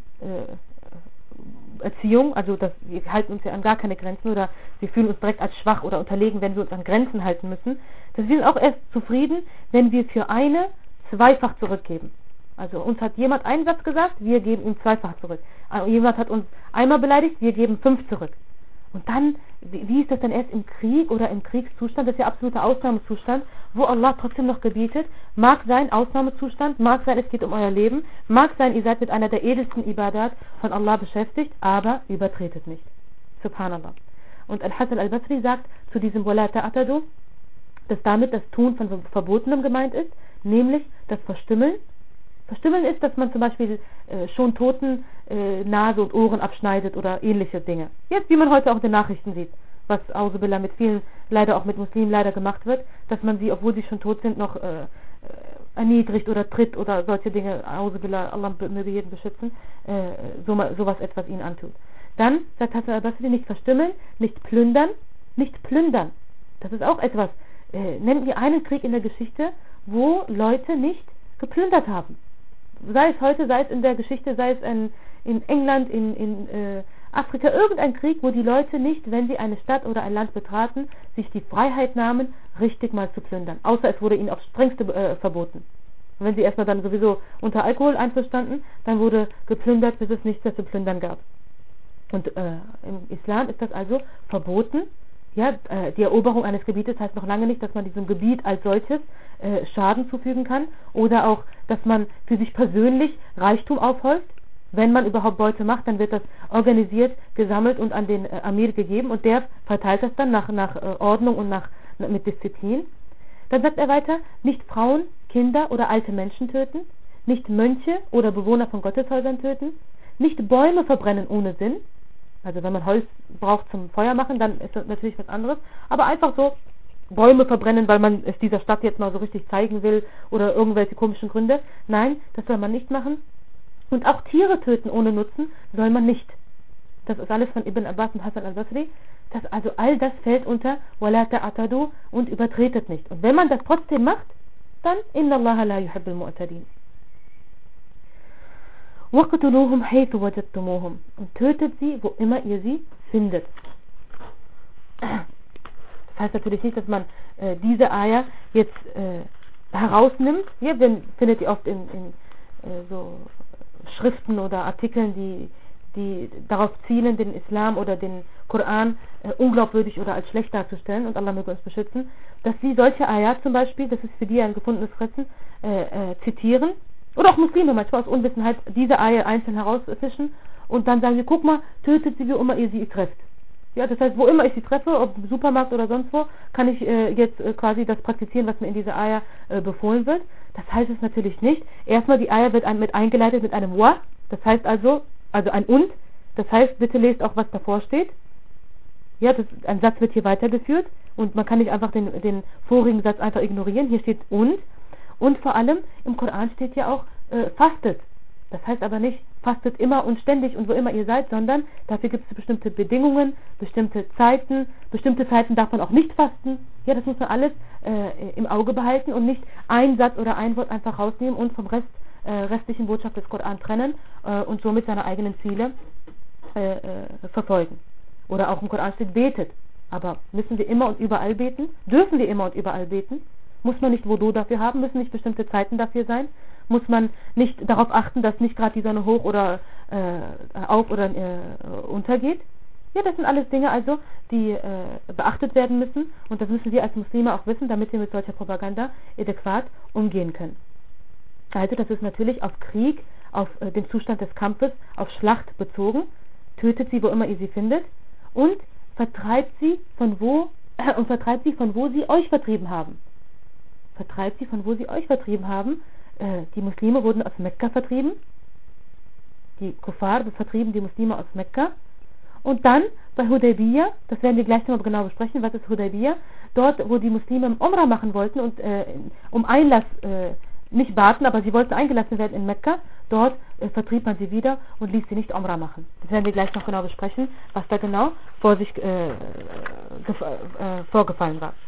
Erziehung, also wir halten uns ja an gar keine Grenzen oder wir fühlen uns direkt als schwach oder unterlegen, wenn wir uns an Grenzen halten müssen, dass wir sind auch erst zufrieden, wenn wir für eine zweifach zurückgeben. Also uns hat jemand einen Satz gesagt, wir geben ihm zweifach zurück. Jemand hat uns einmal beleidigt, wir geben 5 zurück. Und dann, wie ist das dann erst im Krieg oder im Kriegszustand? Das ist ja absoluter Ausnahmezustand, wo Allah trotzdem noch gebietet, mag sein Ausnahmezustand, mag sein, es geht um euer Leben, mag sein, ihr seid mit einer der edelsten Ibadat von Allah beschäftigt, aber übertretet nicht. Subhanallah. Und Al-Hasan al-Basri sagt zu diesem Wala ta'atadu, dass damit das Tun von Verbotenem gemeint ist, nämlich das Verstümmeln. Verstümmeln ist, dass man zum Beispiel schon Toten Nase und Ohren abschneidet oder ähnliche Dinge. Jetzt, wie man heute auch in den Nachrichten sieht, was Auzubillah mit vielen, leider auch mit Muslimen leider gemacht wird, dass man sie, obwohl sie schon tot sind, noch erniedrigt oder tritt oder solche Dinge, Auzubillah, Allah möge jeden beschützen, sowas etwas ihnen antut. Dann sagt Hasan al-Basri, nicht verstümmeln, nicht plündern, nicht plündern. Das ist auch etwas. Nennt mir einen Krieg in der Geschichte, wo Leute nicht geplündert haben. Sei es heute, sei es in der Geschichte, sei es in England, in Afrika, irgendein Krieg, wo die Leute nicht, wenn sie eine Stadt oder ein Land betraten, sich die Freiheit nahmen, richtig mal zu plündern. Außer es wurde ihnen aufs Strengste verboten. Und wenn sie erstmal dann sowieso unter Alkohol einverstanden, dann wurde geplündert, bis es nichts mehr zu plündern gab. Und im Islam ist das also verboten, Ja, die Eroberung eines Gebietes heißt noch lange nicht, dass man diesem Gebiet als solches Schaden zufügen kann oder auch, dass man für sich persönlich Reichtum aufhäuft. Wenn man überhaupt Beute macht, dann wird das organisiert, gesammelt und an den Amir gegeben und der verteilt das dann nach Ordnung und mit Disziplin. Dann sagt er weiter, nicht Frauen, Kinder oder alte Menschen töten, nicht Mönche oder Bewohner von Gotteshäusern töten, nicht Bäume verbrennen ohne Sinn. Also wenn man Holz braucht zum Feuer machen, dann ist das natürlich was anderes. Aber einfach so Bäume verbrennen, weil man es dieser Stadt jetzt mal so richtig zeigen will oder irgendwelche komischen Gründe. Nein, das soll man nicht machen. Und auch Tiere töten ohne Nutzen soll man nicht. Das ist alles von Ibn Abbas und Hassan al-Basri. Also all das fällt unter وَلَا تَعْتَدُوا und übertretet nicht. Und wenn man das trotzdem macht, dann إِنَّ اللَّهَ لَا يُحِبُّ الْمُعْتَدِينَ. وَقْتُلُوهُمْ حَيْثُ وَجَدتُّمُوهُمْ und tötet sie, wo immer ihr sie findet. Das heißt natürlich nicht, dass man diese Eier jetzt herausnimmt. Hier findet ihr oft in so Schriften oder Artikeln, die darauf zielen, den Islam oder den Koran unglaubwürdig oder als schlecht darzustellen, und Allah möge uns beschützen, dass sie solche Ayat zum Beispiel, das ist für die ein gefundenes Fressen, zitieren, oder auch Muslime manchmal aus Unwissenheit diese Ayat einzeln herausfischen und dann sagen sie, guck mal, tötet sie, wie immer ihr sie trefft. Ja, das heißt, wo immer ich sie treffe, ob im Supermarkt oder sonst wo, kann ich jetzt quasi das praktizieren, was mir in dieser Ayah befohlen wird. Das heißt es natürlich nicht. Erstmal die Ayah wird mit eingeleitet mit einem Wa, das heißt also ein Und. Das heißt, bitte lest auch, was davor steht. Ja, ein Satz wird hier weitergeführt und man kann nicht einfach den vorigen Satz einfach ignorieren. Hier steht Und. Und vor allem im Koran steht ja auch fastet. Das heißt aber nicht, fastet immer und ständig und wo immer ihr seid, sondern dafür gibt es bestimmte Bedingungen, bestimmte Zeiten darf man auch nicht fasten. Ja, das muss man alles im Auge behalten und nicht ein Satz oder ein Wort einfach rausnehmen und vom restlichen Botschaft des Koran trennen und somit seine eigenen Ziele verfolgen. Oder auch im Koran steht, betet. Aber müssen wir immer und überall beten? Dürfen wir immer und überall beten? Muss man nicht Wudu dafür haben? Müssen nicht bestimmte Zeiten dafür sein? Muss man nicht darauf achten, dass nicht gerade die Sonne hoch oder auf oder untergeht? Ja, das sind alles Dinge also, die beachtet werden müssen und das müssen wir als Muslime auch wissen, damit wir mit solcher Propaganda adäquat umgehen können. Also das ist natürlich auf Krieg, auf den Zustand des Kampfes, auf Schlacht bezogen. Tötet sie, wo immer ihr sie findet und vertreibt sie von wo sie euch vertrieben haben. Vertreibt sie von wo sie euch vertrieben haben. Die Muslime wurden aus Mekka vertrieben. Die Kuffar vertrieben die Muslime aus Mekka. Und dann bei Hudaybiyah, das werden wir gleich nochmal genau besprechen, was ist Hudaybiyah, dort wo die Muslime Umrah machen wollten und um Einlass nicht baten, aber sie wollten eingelassen werden in Mekka, dort vertrieb man sie wieder und ließ sie nicht Umrah machen. Das werden wir gleich noch genau besprechen, was da genau vorgefallen war.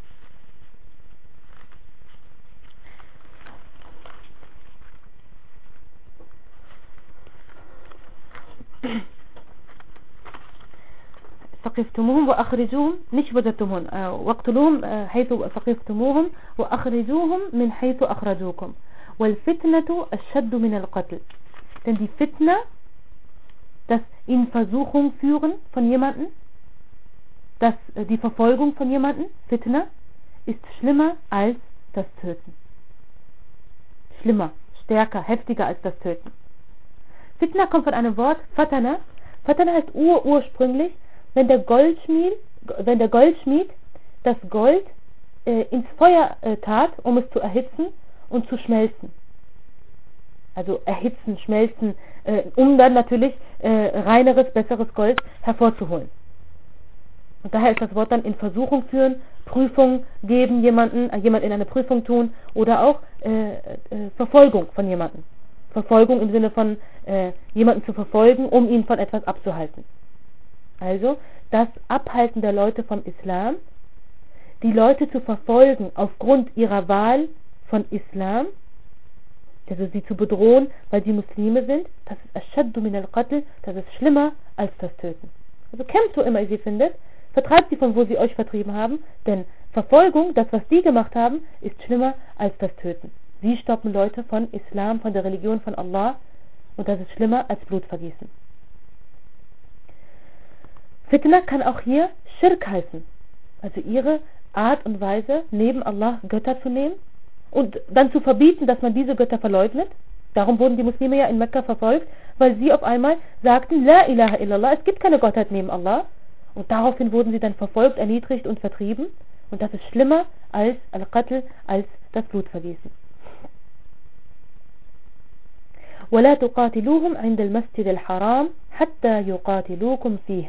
ثقفتموهم وأخرجوهم nicht وجدتموهم واقتلوهم حيث ثقفتموهم وأخرجوهم من حيث أخرجوكم والفتنة أشد من القتل. Denn die Fitna, das in Versuchung führen von jemandem, die Verfolgung von jemandem, Fitna, ist schlimmer als das Töten. Schlimmer, stärker, heftiger als das Töten. Fitna kommt von einem Wort Fatana. Fatana heißt ursprünglich, wenn der Goldschmied das Gold ins Feuer tat, um es zu erhitzen und zu schmelzen. Also erhitzen, schmelzen, um dann natürlich reineres, besseres Gold hervorzuholen. Und daher ist das Wort dann in Versuchung führen, Prüfung geben, jemanden in eine Prüfung tun oder auch Verfolgung von jemandem. Verfolgung im Sinne von jemanden zu verfolgen, um ihn von etwas abzuhalten. Also das Abhalten der Leute vom Islam, die Leute zu verfolgen aufgrund ihrer Wahl von Islam, also sie zu bedrohen, weil sie Muslime sind, das ist ashaddu min al-qatl, das ist schlimmer als das Töten. Also kämpft, wo immer ihr sie findet, vertreibt sie von wo sie euch vertrieben haben, denn Verfolgung, das was die gemacht haben, ist schlimmer als das Töten. Sie stoppen Leute von Islam, von der Religion von Allah und das ist schlimmer als Blutvergießen. Fitna kann auch hier Schirk heißen. Also ihre Art und Weise, neben Allah Götter zu nehmen und dann zu verbieten, dass man diese Götter verleugnet. Darum wurden die Muslime ja in Mekka verfolgt, weil sie auf einmal sagten, La ilaha illallah, es gibt keine Gottheit neben Allah. Und daraufhin wurden sie dann verfolgt, erniedrigt und vertrieben. Und das ist schlimmer als Al-Qatl, als das Blutvergießen. وَلَا تُقَاتِلُوهُمْ عِنْدَ الْمَسْجِدِ الْحَرَامِ حَتَّى يُقَاتِلُوكُمْ فِيهِ.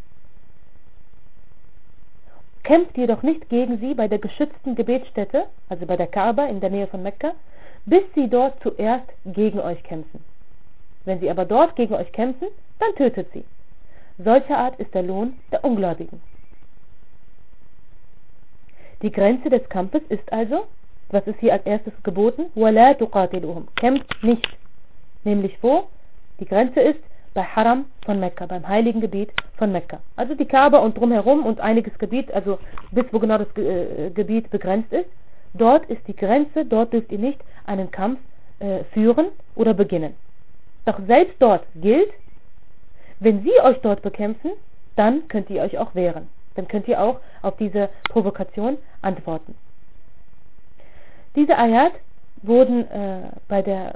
Kämpft jedoch nicht gegen sie bei der geschützten Gebetsstätte, also bei der Kaaba in der Nähe von Mekka, bis sie dort zuerst gegen euch kämpfen. Wenn sie aber dort gegen euch kämpfen, dann tötet sie. Solcher Art ist der Lohn der Ungläubigen. Die Grenze des Kampfes ist also, was ist hier als erstes geboten? وَلَا تُقَاتِلُوهُمْ. Kämpft nicht. Nämlich wo? Die Grenze ist bei Haram von Mekka, beim heiligen Gebiet von Mekka. Also die Kaaba und drumherum und einiges Gebiet, also bis wo genau das Gebiet begrenzt ist. Dort ist die Grenze, dort dürft ihr nicht einen Kampf führen oder beginnen. Doch selbst dort gilt, wenn sie euch dort bekämpfen, dann könnt ihr euch auch wehren. Dann könnt ihr auch auf diese Provokation antworten. Diese Ayat wurden bei der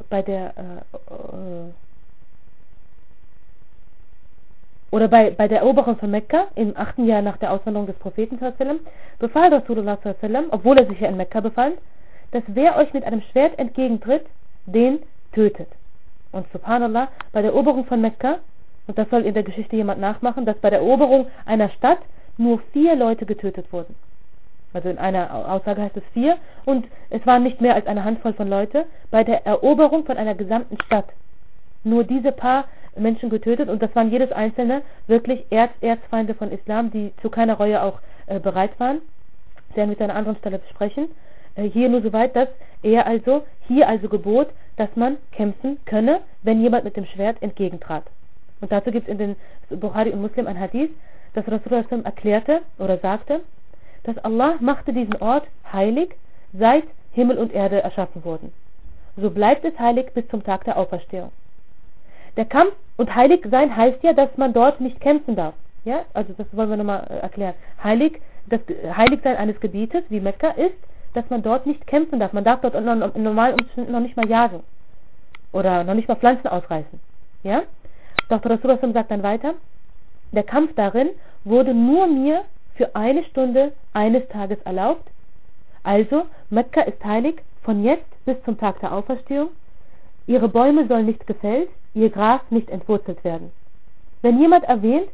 Eroberung von Mekka im 8. Jahr nach der Auswanderung des Propheten befahl Rasulullah, obwohl er sich ja in Mekka befand, dass wer euch mit einem Schwert entgegentritt, den tötet. Und subhanallah, bei der Eroberung von Mekka, und das soll in der Geschichte jemand nachmachen, dass bei der Eroberung einer Stadt nur 4 Leute getötet wurden. Also in einer Aussage heißt es 4 und es waren nicht mehr als eine Handvoll von Leute bei der Eroberung von einer gesamten Stadt. Nur diese paar Menschen getötet und das waren jedes einzelne wirklich Erzfeinde von Islam, die zu keiner Reue auch bereit waren. Das werden wir an einer anderen Stelle besprechen. Hier nur soweit, dass er also hier gebot, dass man kämpfen könne, wenn jemand mit dem Schwert entgegentrat. Und dazu gibt es in den Bukhari und Muslim ein Hadith, dass Rasulullah erklärte oder sagte, dass Allah machte diesen Ort heilig, seit Himmel und Erde erschaffen wurden. So bleibt es heilig bis zum Tag der Auferstehung. Der Kampf und heilig sein heißt ja, dass man dort nicht kämpfen darf. Ja, also das wollen wir nochmal erklären. Das Heiligsein eines Gebietes wie Mekka ist, dass man dort nicht kämpfen darf. Man darf dort in normalen Umständen noch nicht mal jagen oder noch nicht mal Pflanzen ausreißen. Ja? Doch Rasulullah sagt dann weiter, der Kampf darin wurde nur mir für 1 Stunde eines Tages erlaubt. Also, Mekka ist heilig von jetzt bis zum Tag der Auferstehung. Ihre Bäume sollen nicht gefällt, ihr Gras nicht entwurzelt werden. Wenn jemand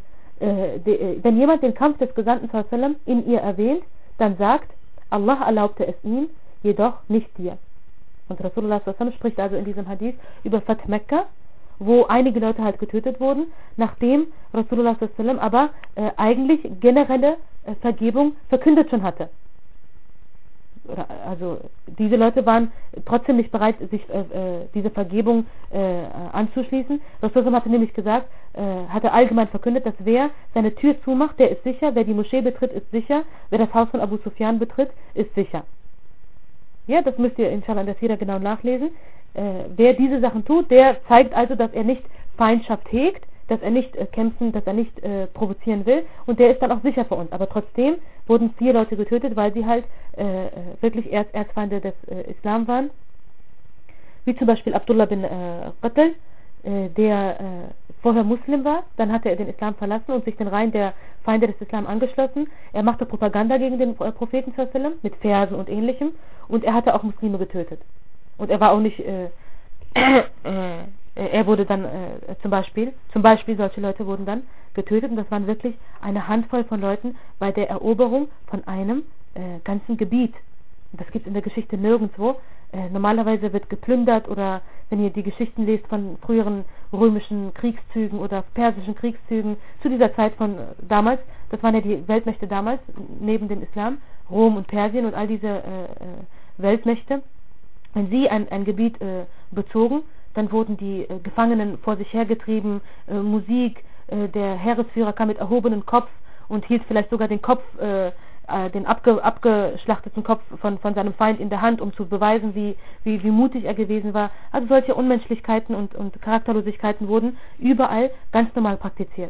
den Kampf des Gesandten sallam in ihr erwähnt, dann sagt, Allah erlaubte es ihm, jedoch nicht dir. Und Rasulullah sallam spricht also in diesem Hadith über Fath Mekka, wo einige Leute halt getötet wurden, nachdem Rasulullah sallam aber eigentlich generelle Vergebung verkündet schon hatte. Also diese Leute waren trotzdem nicht bereit, sich diese Vergebung anzuschließen. Rasulullah hatte nämlich gesagt, hatte allgemein verkündet, dass wer seine Tür zumacht, der ist sicher, wer die Moschee betritt, ist sicher, wer das Haus von Abu Sufyan betritt, ist sicher. Ja, das müsst ihr inshallah in der Sira genau nachlesen. Wer diese Sachen tut, der zeigt also, dass er nicht Feindschaft hegt, dass er nicht kämpfen, dass er nicht provozieren will und der ist dann auch sicher für uns. Aber trotzdem wurden 4 Leute getötet, weil sie halt wirklich Erzfeinde des Islam waren. Wie zum Beispiel Abdullah bin Qatl, der vorher Muslim war, dann hatte er den Islam verlassen und sich den Reihen der Feinde des Islam angeschlossen. Er machte Propaganda gegen den Propheten sallam mit Versen und ähnlichem und er hatte auch Muslime getötet. Und er war auch nicht er wurde dann zum Beispiel solche Leute wurden dann getötet und das waren wirklich eine Handvoll von Leuten bei der Eroberung von einem ganzen Gebiet. Und das gibt es in der Geschichte nirgendwo. Normalerweise wird geplündert oder wenn ihr die Geschichten lest von früheren römischen Kriegszügen oder persischen Kriegszügen zu dieser Zeit von damals, das waren ja die Weltmächte damals, neben dem Islam, Rom und Persien und all diese Weltmächte. Wenn sie ein Gebiet bezogen, dann wurden die Gefangenen vor sich hergetrieben, Musik, der Heeresführer kam mit erhobenem Kopf und hielt vielleicht sogar den Kopf, den abgeschlachteten Kopf von seinem Feind in der Hand, um zu beweisen, wie mutig er gewesen war. Also solche Unmenschlichkeiten und Charakterlosigkeiten wurden überall ganz normal praktiziert.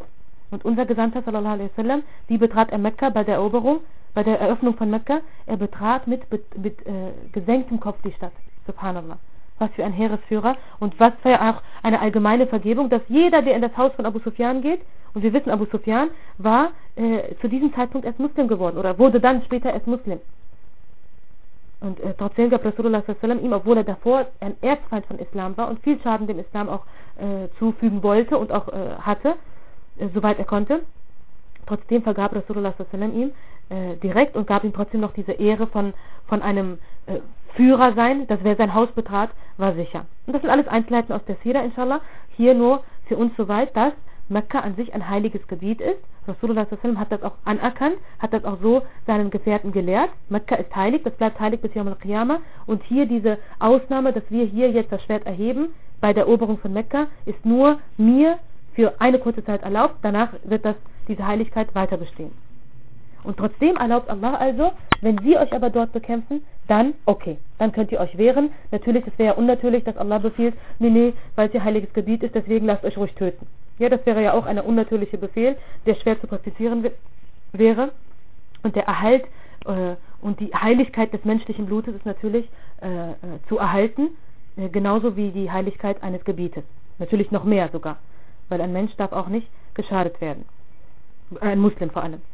Und unser Gesandter sallallahu alaihi wasallam, wie betrat er Mekka bei der Eroberung, bei der Eröffnung von Mekka? Er betrat mit gesenktem Kopf die Stadt. Subhanallah. Was für ein Heeresführer und was für auch eine allgemeine Vergebung, dass jeder, der in das Haus von Abu Sufyan geht, und wir wissen, Abu Sufyan war zu diesem Zeitpunkt erst Muslim geworden oder wurde dann später erst Muslim. Und trotzdem gab Rasulullah sallallahu alaihi wasallam ihm, obwohl er davor ein Erzfeind von Islam war und viel Schaden dem Islam auch zufügen wollte und auch hatte, soweit er konnte, trotzdem vergab Rasulullah sallallahu alaihi wasallam ihm direkt und gab ihm trotzdem noch diese Ehre von einem Führer sein, dass wer sein Haus betrat, war sicher. Und das sind alles Einzelheiten aus der Sira, inshallah. Hier nur für uns soweit, dass Mekka an sich ein heiliges Gebiet ist. Rasulullah sallallahu alaihi wasallam hat das auch anerkannt, hat das auch so seinen Gefährten gelehrt. Mekka ist heilig, das bleibt heilig bis Yawm al-Qiyamah. Und hier diese Ausnahme, dass wir hier jetzt das Schwert erheben, bei der Eroberung von Mekka, ist nur mir für eine kurze Zeit erlaubt. Danach wird diese Heiligkeit weiter bestehen. Und trotzdem erlaubt Allah also, wenn sie euch aber dort bekämpfen, dann okay, dann könnt ihr euch wehren. Natürlich, es wäre ja unnatürlich, dass Allah befiehlt, nee, weil es ihr heiliges Gebiet ist, deswegen lasst euch ruhig töten. Ja, das wäre ja auch ein unnatürlicher Befehl, der schwer zu praktizieren wäre. Und der Erhalt und die Heiligkeit des menschlichen Blutes ist natürlich zu erhalten, genauso wie die Heiligkeit eines Gebietes. Natürlich noch mehr sogar, weil ein Mensch darf auch nicht geschadet werden. Ein Muslim vor allem.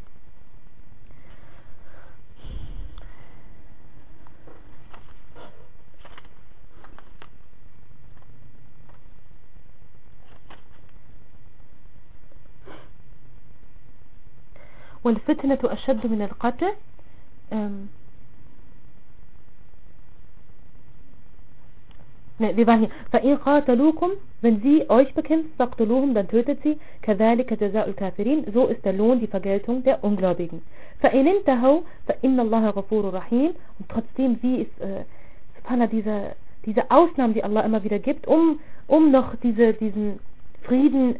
والفتنة أشد من القتل wir waren hier. فَإِنْ قَاتَلُوكُمْ, wenn sie euch bekämpfen, فَاقْتُلُوهُمْ, dann tötet sie. كَذَلِكَ جَزَاءُ الْكَافِرِينَ, so ist der Lohn, die Vergeltung der Ungläubigen. فَإِنْ انْتَهَوْا فَإِنَّ اللَّهَ غَفُورٌ رَحِيمٌ. Und trotzdem, wie ist subhanallah, diese Ausnahmen, die Allah immer wieder gibt, um noch diesen Frieden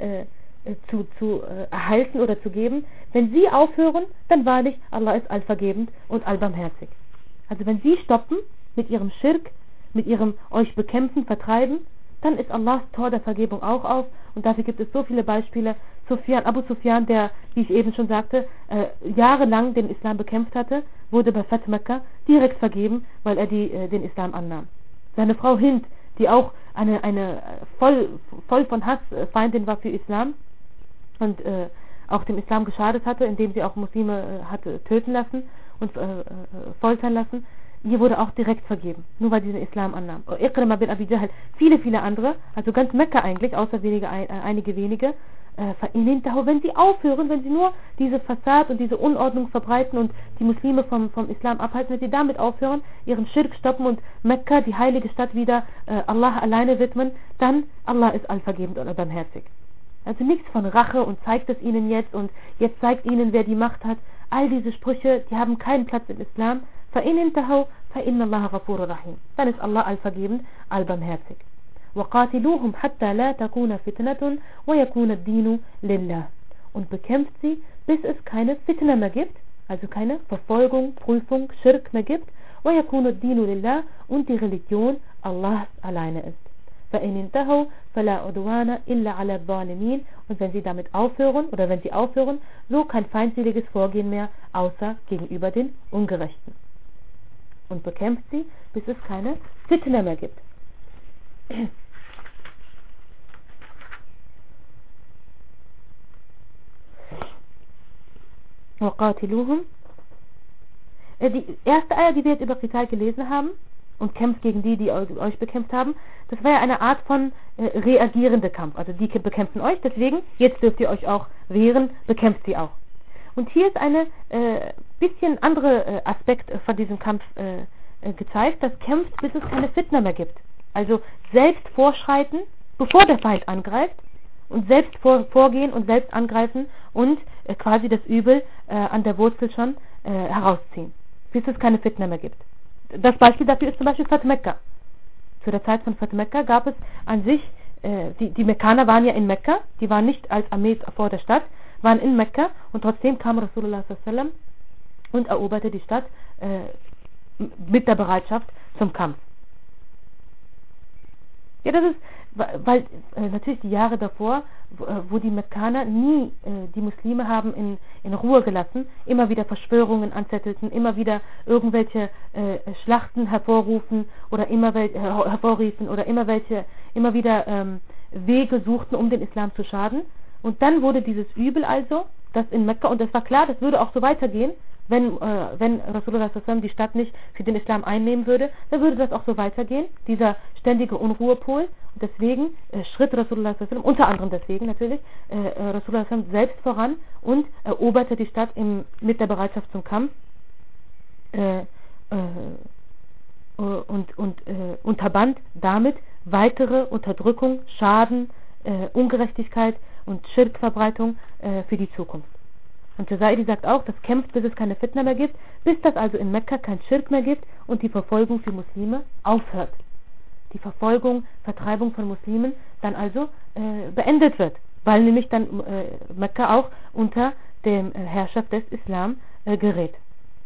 zu erhalten oder zu geben. Wenn sie aufhören, dann wahrlich, Allah ist allvergebend und allbarmherzig. Also wenn sie stoppen mit ihrem Schirk, mit ihrem euch bekämpfen, vertreiben, dann ist Allahs Tor der Vergebung auch auf. Und dafür gibt es so viele Beispiele. Abu Sufyan, der, wie ich eben schon sagte, jahrelang den Islam bekämpft hatte, wurde bei Fath Mekka direkt vergeben, weil er den Islam annahm. Seine Frau Hind, die auch eine voll von Hass Feindin war für Islam und auch dem Islam geschadet hatte, indem sie auch Muslime hatte töten lassen und foltern lassen, ihr wurde auch direkt vergeben, nur weil sie den Islam annahm. Ikrima bin Abi Jahl, viele andere, also ganz Mekka eigentlich, außer einige wenige, wenn sie aufhören, wenn sie nur diese Fassad und diese Unordnung verbreiten und die Muslime vom Islam abhalten, wenn sie damit aufhören, ihren Schirk stoppen und Mekka, die heilige Stadt, wieder Allah alleine widmen, dann Allah ist allvergebend und barmherzig. Also nichts von Rache und zeigt es ihnen jetzt und jetzt zeigt ihnen, wer die Macht hat. All diese Sprüche, die haben keinen Platz im Islam. فَإِنْ انْتَهَوْا فَإِنَّ اللَّهَ غَفُورٌ رَحِيمٌ. Dann ist Allah allvergebend, allbarmherzig. وَقَاتِلُوهُمْ حَتَّى لَا تَكُونَ فِتْنَةٌ وَيَكُونَ الدِّينُ لِلَّهِ. Und bekämpft sie, bis es keine Fitna mehr gibt, also keine Verfolgung, Prüfung, Schirk mehr gibt, وَيَكُونَ الدِّينُ لِلَّهِ, und die Religion Allahs alleine ist. فَإِنْ انْتَهَوْا فَلَا عُدْوَانَ إِلَّا عَلَى الظَّالِمِينَ. Und wenn sie damit aufhören, oder wenn sie aufhören, so kein feindseliges Vorgehen mehr, außer gegenüber den Ungerechten. Und bekämpft sie, bis es keine Fitna mehr gibt. وَقَاتِلُوهُمْ. Die erste Eier, die wir jetzt über Qital gelesen haben, und kämpft gegen die euch bekämpft haben, das war ja eine Art von reagierender Kampf. Also die bekämpfen euch, deswegen, jetzt dürft ihr euch auch wehren, bekämpft sie auch. Und hier ist eine bisschen andere Aspekt von diesem Kampf gezeigt, das kämpft, bis es keine Fitna mehr gibt. Also selbst vorschreiten, bevor der Feind angreift, und selbst vorgehen und selbst angreifen und quasi das Übel an der Wurzel schon herausziehen, bis es keine Fitna mehr gibt. Das Beispiel dafür ist zum Beispiel Fath Mekka. Zu der Zeit von Fath Mekka gab es an sich, die Mekkaner waren ja in Mekka, die waren nicht als Armee vor der Stadt, waren in Mekka, und trotzdem kam Rasulullah sallallahu alaihi wasallam und eroberte die Stadt mit der Bereitschaft zum Kampf. Ja, das ist weil natürlich die Jahre davor, wo die Mekkaner nie die Muslime haben in Ruhe gelassen, immer wieder Verschwörungen anzettelten, immer wieder irgendwelche Schlachten hervorriefen oder immer wieder Wege suchten, um den Islam zu schaden. Und dann wurde dieses Übel also, das in Mekka, und es war klar, das würde auch so weitergehen, wenn Rasulullah sallam die Stadt nicht für den Islam einnehmen würde, dann würde das auch so weitergehen, dieser ständige Unruhepol. Und deswegen schritt Rasulullah sallam, unter anderem deswegen natürlich, Rasulullah sallam selbst voran und eroberte die Stadt mit der Bereitschaft zum Kampf und unterband damit weitere Unterdrückung, Schaden, Ungerechtigkeit und Schirkverbreitung für die Zukunft. Und Jazairi sagt auch, das kämpft, bis es keine Fitna mehr gibt, bis das also in Mekka kein Schirk mehr gibt und die Verfolgung für Muslime aufhört. Die Verfolgung, Vertreibung von Muslimen dann also beendet wird, weil nämlich dann Mekka auch unter der Herrschaft des Islam gerät.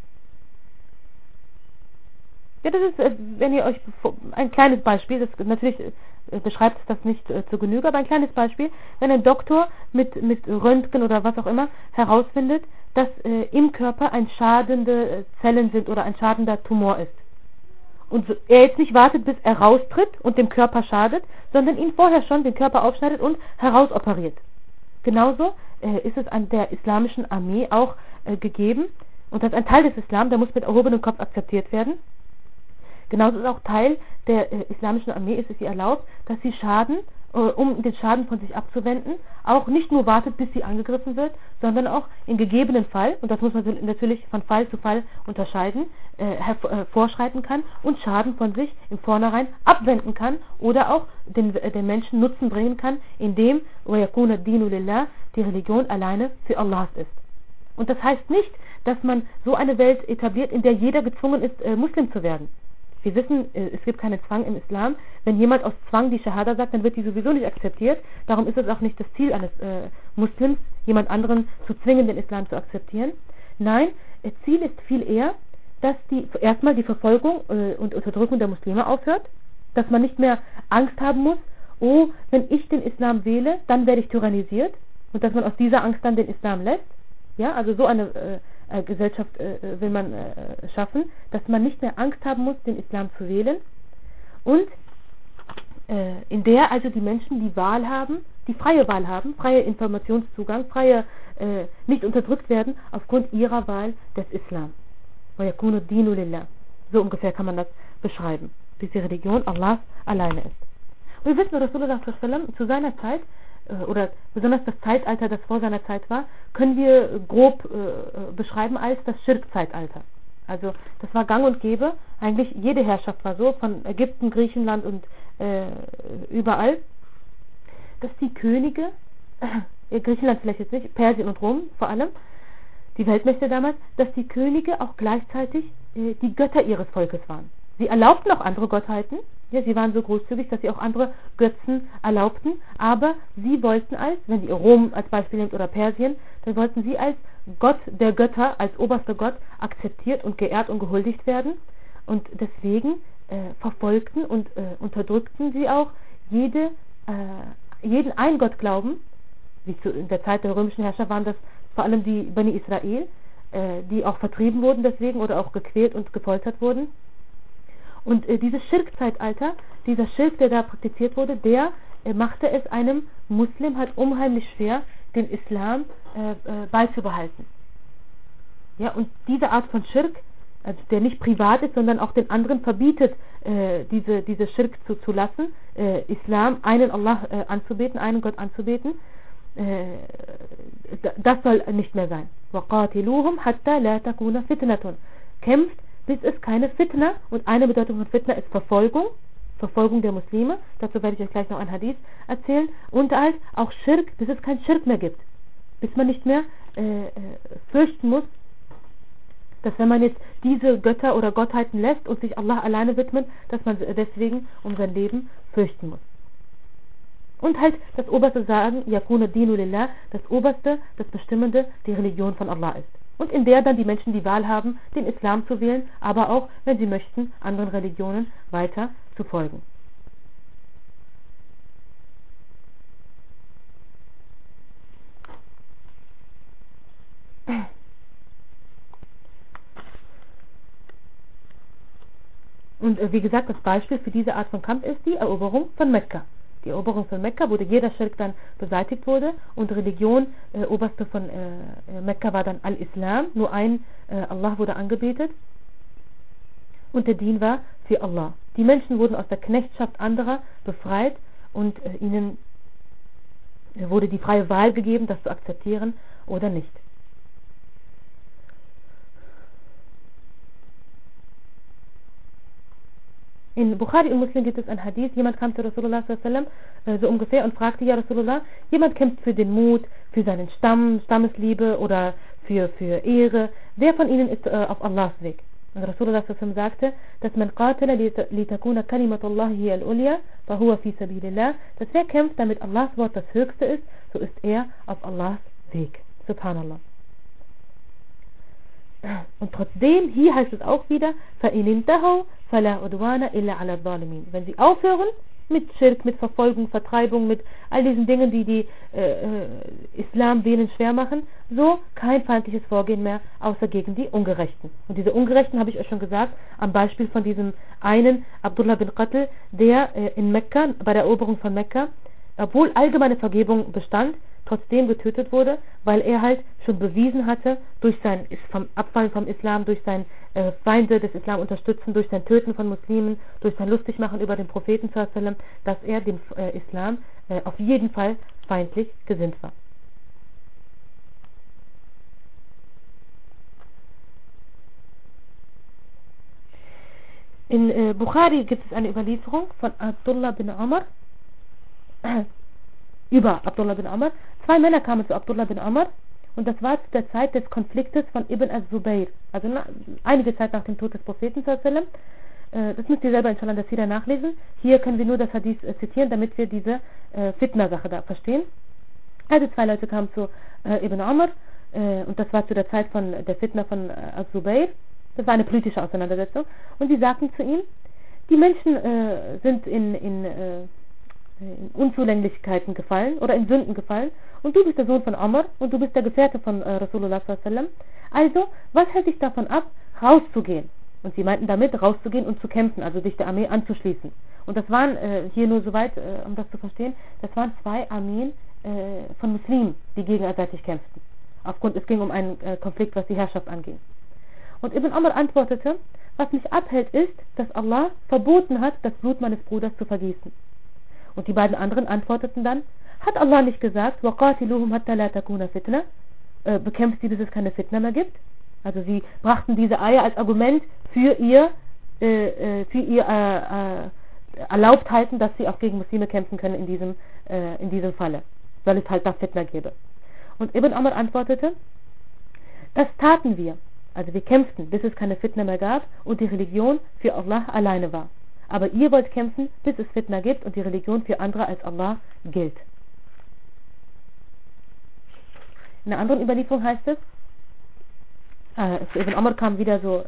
Ja, das ist, wenn ihr euch ein kleines Beispiel, das natürlich beschreibt das nicht zur Genüge, aber ein kleines Beispiel, wenn ein Doktor mit Röntgen oder was auch immer herausfindet, dass im Körper ein schadende Zellen sind oder ein schadender Tumor ist. Und er jetzt nicht wartet, bis er raustritt und dem Körper schadet, sondern ihn vorher schon den Körper aufschneidet und herausoperiert. Genauso ist es an der islamischen Armee auch gegeben, und das ist ein Teil des Islam, der muss mit erhobenem Kopf akzeptiert werden. Genauso ist auch Teil der islamischen Armee, ist es ihr erlaubt, dass sie Schaden, um den Schaden von sich abzuwenden, auch nicht nur wartet, bis sie angegriffen wird, sondern auch in gegebenen Fall, und das muss man natürlich von Fall zu Fall unterscheiden, vorschreiten kann und Schaden von sich im Vornherein abwenden kann oder auch den Menschen Nutzen bringen kann, indem وَيَكُونَ الدِّينُ لِلَّهِ die Religion alleine für Allah ist. Und das heißt nicht, dass man so eine Welt etabliert, in der jeder gezwungen ist, Muslim zu werden. Wir wissen, es gibt keinen Zwang im Islam. Wenn jemand aus Zwang die Shahada sagt, dann wird die sowieso nicht akzeptiert. Darum ist es auch nicht das Ziel eines Muslims, jemand anderen zu zwingen, den Islam zu akzeptieren. Nein, Ziel ist viel eher, dass erstmal die Verfolgung und Unterdrückung der Muslime aufhört, dass man nicht mehr Angst haben muss, oh, wenn ich den Islam wähle, dann werde ich tyrannisiert, und dass man aus dieser Angst dann den Islam lässt. Ja, also so eine Gesellschaft will man schaffen, dass man nicht mehr Angst haben muss, den Islam zu wählen, und in der also die Menschen die Wahl haben, die freie Wahl haben, freie Informationszugang, nicht unterdrückt werden aufgrund ihrer Wahl des Islam. وَيَكُونُ الدِّينُ لِلَّهِ. So ungefähr kann man das beschreiben, bis die Religion Allah alleine ist. Und wir wissen, Rasulullah sallam zu seiner Zeit, oder besonders das Zeitalter, das vor seiner Zeit war, können wir grob beschreiben als das Schirk-Zeitalter. Also das war gang und gäbe, eigentlich jede Herrschaft war so, von Ägypten, Griechenland und überall, dass die Könige, Griechenland vielleicht jetzt nicht, Persien und Rom vor allem, die Weltmächte damals, dass die Könige auch gleichzeitig die Götter ihres Volkes waren. Sie erlaubten auch andere Gottheiten, ja, sie waren so großzügig, dass sie auch andere Götzen erlaubten, aber sie wollten wenn sie Rom als Beispiel nimmt oder Persien, dann wollten sie als Gott der Götter, als oberster Gott akzeptiert und geehrt und gehuldigt werden, und deswegen verfolgten und unterdrückten sie auch jeden Ein-Gott-Glauben, wie in der Zeit der römischen Herrscher waren das vor allem die Bani Israel, die auch vertrieben wurden deswegen oder auch gequält und gefoltert wurden. Und dieses Schirk-Zeitalter, dieser Schirk, der da praktiziert wurde, der machte es einem Muslim halt unheimlich schwer, den Islam beizubehalten. Ja, und diese Art von Schirk, also der nicht privat ist, sondern auch den anderen verbietet, diese Schirk zu lassen, Islam, einen Allah anzubeten, einen Gott anzubeten, das soll nicht mehr sein. وَقَاتِلُوهُمْ حَتَّى لَا تَكُونَ فِتْنَةٌ. Kämpft, bis es keine Fitna, und eine Bedeutung von Fitna ist Verfolgung der Muslime, dazu werde ich euch gleich noch ein Hadith erzählen, und als auch Schirk, bis es kein Schirk mehr gibt, bis man nicht mehr fürchten muss, dass wenn man jetzt diese Götter oder Gottheiten lässt und sich Allah alleine widmet, dass man deswegen um sein Leben fürchten muss. Und halt das oberste sagen, Yakuna Dinu Lillah, das oberste, das bestimmende, die Religion von Allah ist. Und in der dann die Menschen die Wahl haben, den Islam zu wählen, aber auch, wenn sie möchten, anderen Religionen weiter zu folgen. Und wie gesagt, das Beispiel für diese Art von Kampf ist die Eroberung von Mekka. Die Eroberung von Mekka, wo jeder Schirk dann beseitigt wurde und Religion, oberste von Mekka war dann Al-Islam, nur ein Allah wurde angebetet und der Dien war für Allah. Die Menschen wurden aus der Knechtschaft anderer befreit und ihnen wurde die freie Wahl gegeben, das zu akzeptieren oder nicht. In Bukhari und Muslim gibt es ein Hadith, jemand kam zu Rasulullah sallallahu alaihi wasallam, so ungefähr, und fragte, ja Rasulullah, jemand kämpft für den Mut, für seinen Stammesliebe oder für Ehre. Wer von ihnen ist auf Allahs Weg? Und Rasulullah sallallahu alaihi wasallam sagte, dass man qatala litakuna kalimatullahi hiya al-ulya, fahuwa fi sabilillah, dass wer kämpft, damit Allahs Wort das Höchste ist, so ist er auf Allahs Weg. Subhanallah. Und trotzdem, hier heißt es auch wieder, wenn sie aufhören mit Schirk, mit Verfolgung, Vertreibung, mit all diesen Dingen, die Islam wählen schwer machen, so kein feindliches Vorgehen mehr, außer gegen die Ungerechten. Und diese Ungerechten, habe ich euch schon gesagt, am Beispiel von diesem einen Abdullah bin Qatl, der in Mekka, bei der Eroberung von Mekka, obwohl allgemeine Vergebung bestand, trotzdem getötet wurde, weil er halt schon bewiesen hatte, durch sein Abfallen vom Islam, durch sein Feinde des Islam unterstützen, durch sein Töten von Muslimen, durch sein Lustigmachen über den Propheten, dass er dem Islam auf jeden Fall feindlich gesinnt war. In Bukhari gibt es eine Überlieferung von Abdullah bin Amr, über Abdullah bin Amr. Zwei Männer kamen zu Abdullah bin Amr und das war zu der Zeit des Konfliktes von Ibn al-Zubayr, also einige Zeit nach dem Tod des Propheten sallallahu alaihi wasallam. Das müsst ihr selber inshallah das Sira nachlesen. Hier können wir nur das Hadith zitieren, damit wir diese Fitna-Sache da verstehen. Also zwei Leute kamen zu Ibn Amr und das war zu der Zeit von der Fitna von al-Zubayr. Das war eine politische Auseinandersetzung und sie sagten zu ihm, die Menschen sind in Unzulänglichkeiten gefallen oder in Sünden gefallen und du bist der Sohn von Amr und du bist der Gefährte von Rasulullah sallallahu alaihi wasallam. Also, was hält dich davon ab, rauszugehen? Und sie meinten damit, rauszugehen und zu kämpfen, also dich der Armee anzuschließen. Und das waren, hier nur soweit, um das zu verstehen, das waren zwei Armeen von Muslimen, die gegenseitig kämpften. Es ging um einen Konflikt, was die Herrschaft anging. Und Ibn Amr antwortete, was mich abhält ist, dass Allah verboten hat, das Blut meines Bruders zu vergießen. Und die beiden anderen antworteten dann, hat Allah nicht gesagt, وَقَاتِلُهُمْ حَتَّى لَا تَكُونَ فِتْنَةً, bekämpft sie, bis es keine Fitna mehr gibt? Also sie brachten diese Eier als Argument für ihr Erlaubthalten, dass sie auch gegen Muslime kämpfen können in diesem Falle, weil es halt da Fitna gäbe. Und Ibn Amr antwortete, das taten wir. Also wir kämpften, bis es keine Fitna mehr gab und die Religion für Allah alleine war. Aber ihr wollt kämpfen, bis es Fitna gibt und die Religion für andere als Allah gilt. In einer anderen Überlieferung heißt es, Ibn Amr kam wieder so,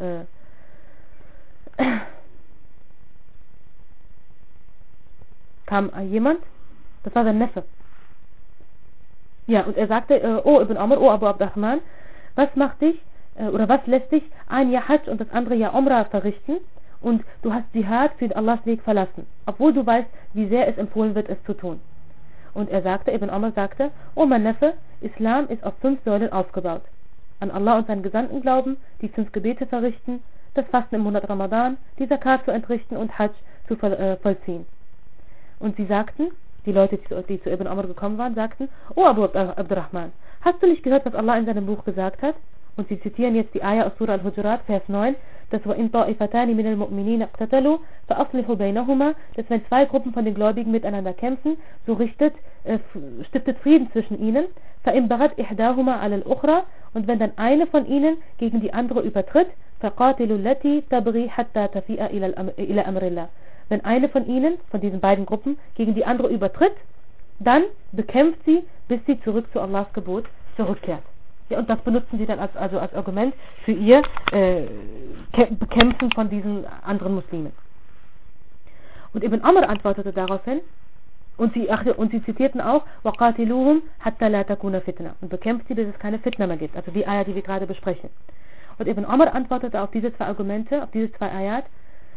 kam jemand, das war sein Neffe. Ja, und er sagte, oh Ibn Amr, oh Abu Abdurrahman, was macht dich, oder was lässt dich ein Jahr Hajj und das andere Jahr Umrah verrichten? Und du hast Dschihad für Allahs Weg verlassen, obwohl du weißt, wie sehr es empfohlen wird, es zu tun. Und er sagte, Ibn Amr sagte, oh mein Neffe, Islam ist auf 5 Säulen aufgebaut. An Allah und seinen Gesandten glauben, die 5 Gebete verrichten, das Fasten im Monat Ramadan, die Zakat zu entrichten und Hajj zu vollziehen. Und sie sagten, die Leute, die zu Ibn Amr gekommen waren, sagten, oh Abu Abdurrahman, hast du nicht gehört, was Allah in seinem Buch gesagt hat? Und sie zitieren jetzt die Ayah aus Surah Al-Hujurat, Vers 9, dass وَإِن طَائِفَتَانِ مِنَ الْمُؤْمِنِينَ اقْتَتَلُوا فَأَصْلِحُوا بَيْنَهُمَا, dass wenn 2 Gruppen von den Gläubigen miteinander kämpfen, so stiftet Frieden zwischen ihnen, فَإِن بَغَتْ إِحْدَاهُمَا عَلَى الْأُخْرَى, und wenn dann eine von ihnen gegen die andere übertritt, فَقَاتِلُوا الَّتِي تَبْغِي حَتَّى تَفِيءَ إِلَى أَمْرِ اللَّهِ, wenn eine von ihnen, von diesen beiden Gruppen, gegen die andere übertritt, dann bekämpft sie, bis sie zurück zu Allahs Gebot zurückkehrt. Ja, und das benutzen sie dann als Argument für ihr Bekämpfen von diesen anderen Muslimen. Und Ibn Amr antwortete daraufhin, und sie zitierten auch, وَقَاتِلُوهُمْ حَتَّى لَا تَكُونَ فِتْنَةً, und bekämpft sie, bis es keine Fitna mehr gibt, also die Ayah, die wir gerade besprechen. Und Ibn Amr antwortete auf diese 2 Argumente, auf diese 2 Ayat,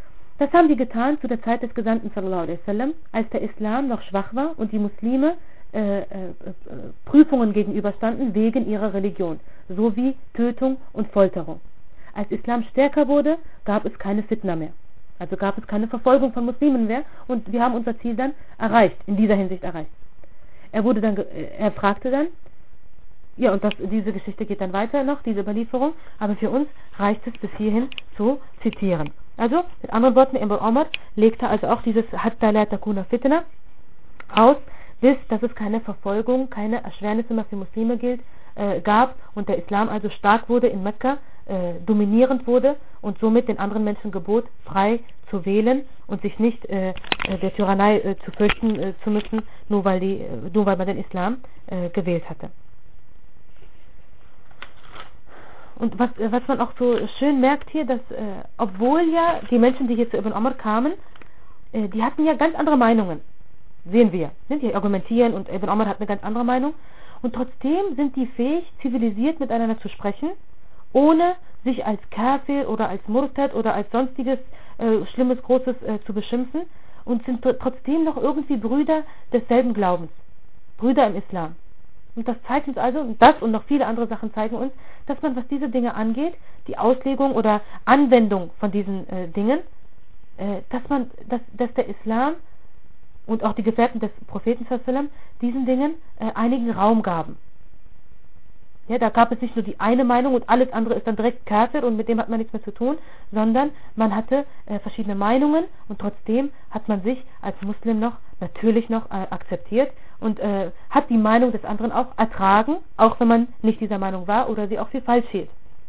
Das haben die getan zu der Zeit des Gesandten sallallahu alaihi wasallam, als der Islam noch schwach war und die Muslime Prüfungen gegenüberstanden wegen ihrer Religion, sowie Tötung und Folterung. Als Islam stärker wurde, gab es keine Fitna mehr. Also gab es keine Verfolgung von Muslimen mehr und wir haben unser Ziel dann erreicht, in dieser Hinsicht erreicht. Er fragte dann, ja, und diese Geschichte geht dann weiter noch, diese Überlieferung, aber für uns reicht es bis hierhin zu zitieren. Also, mit anderen Worten, Ibn Umar legte also auch dieses Hatta la takuna fitna aus, bis dass es keine Verfolgung, keine Erschwernisse mehr für Muslime gab und der Islam also stark wurde in Mekka, dominierend wurde und somit den anderen Menschen gebot, frei zu wählen und sich nicht der Tyrannei zu fürchten zu müssen, nur weil man den Islam gewählt hatte. Und was man auch so schön merkt hier, dass obwohl ja die Menschen, die hier zu Ibn Umar kamen, die hatten ja ganz andere Meinungen, sehen wir. Die argumentieren und Ibn Umar hat eine ganz andere Meinung und trotzdem sind die fähig, zivilisiert miteinander zu sprechen, ohne sich als Kafir oder als Murtad oder als sonstiges Schlimmes, Großes zu beschimpfen und sind trotzdem noch irgendwie Brüder desselben Glaubens, Brüder im Islam. Und das zeigt uns also, das und noch viele andere Sachen zeigen uns, dass man, was diese Dinge angeht, die Auslegung oder Anwendung von diesen Dingen, dass der Islam und auch die Gefährten des Propheten sallam diesen Dingen einigen Raum gaben. Ja, da gab es nicht nur die eine Meinung und alles andere ist dann direkt Kafir und mit dem hat man nichts mehr zu tun, sondern man hatte verschiedene Meinungen und trotzdem hat man sich als Muslim natürlich noch akzeptiert und hat die Meinung des anderen auch ertragen, auch wenn man nicht dieser Meinung war oder sie auch für falsch hielt.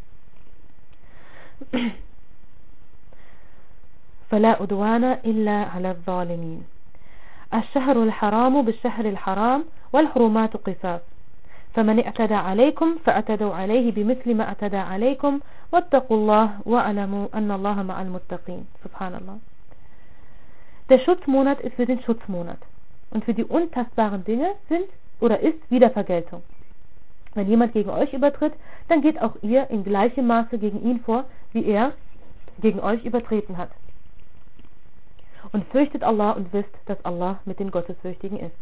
فلا عدوان إلا على الظالمين الشهر الحرام بالشهر الحرام والحرمات قصاص فمن اعتدى عليكم فاعتدوا عليه بمثل ما اعتدى عليكم واتقوا الله واعلموا أن الله مع المتقين. Subhanallah. Der Schutzmonat ist für den Schutzmonat und für die untastbaren Dinge ist Wiedervergeltung. Wenn jemand gegen euch übertritt, dann geht auch ihr in gleichem Maße gegen ihn vor, wie er gegen euch übertreten hat. Und fürchtet Allah und wisst, dass Allah mit den Gottesfürchtigen ist.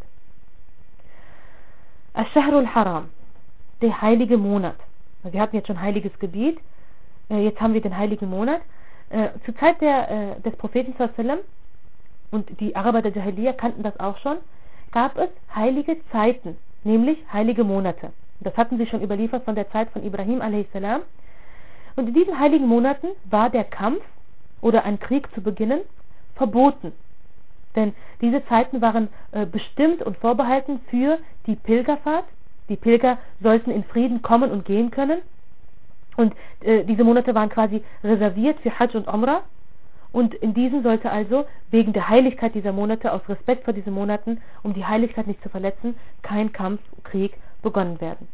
Ash-Shahrul Haram, der heilige Monat. Wir hatten jetzt schon heiliges Gebiet, jetzt haben wir den heiligen Monat. Zur Zeit des Propheten sallam, und die Araber der Jahiliya kannten das auch schon, gab es heilige Zeiten, nämlich heilige Monate. Das hatten sie schon überliefert von der Zeit von Ibrahim a.s. Und in diesen heiligen Monaten war der Kampf oder ein Krieg zu beginnen verboten. Denn diese Zeiten waren bestimmt und vorbehalten für die Pilgerfahrt. Die Pilger sollten in Frieden kommen und gehen können. Und diese Monate waren quasi reserviert für Hajj und Umrah. Und in diesen sollte also wegen der Heiligkeit dieser Monate, aus Respekt vor diesen Monaten, um die Heiligkeit nicht zu verletzen, kein Kampf, Krieg begonnen werden.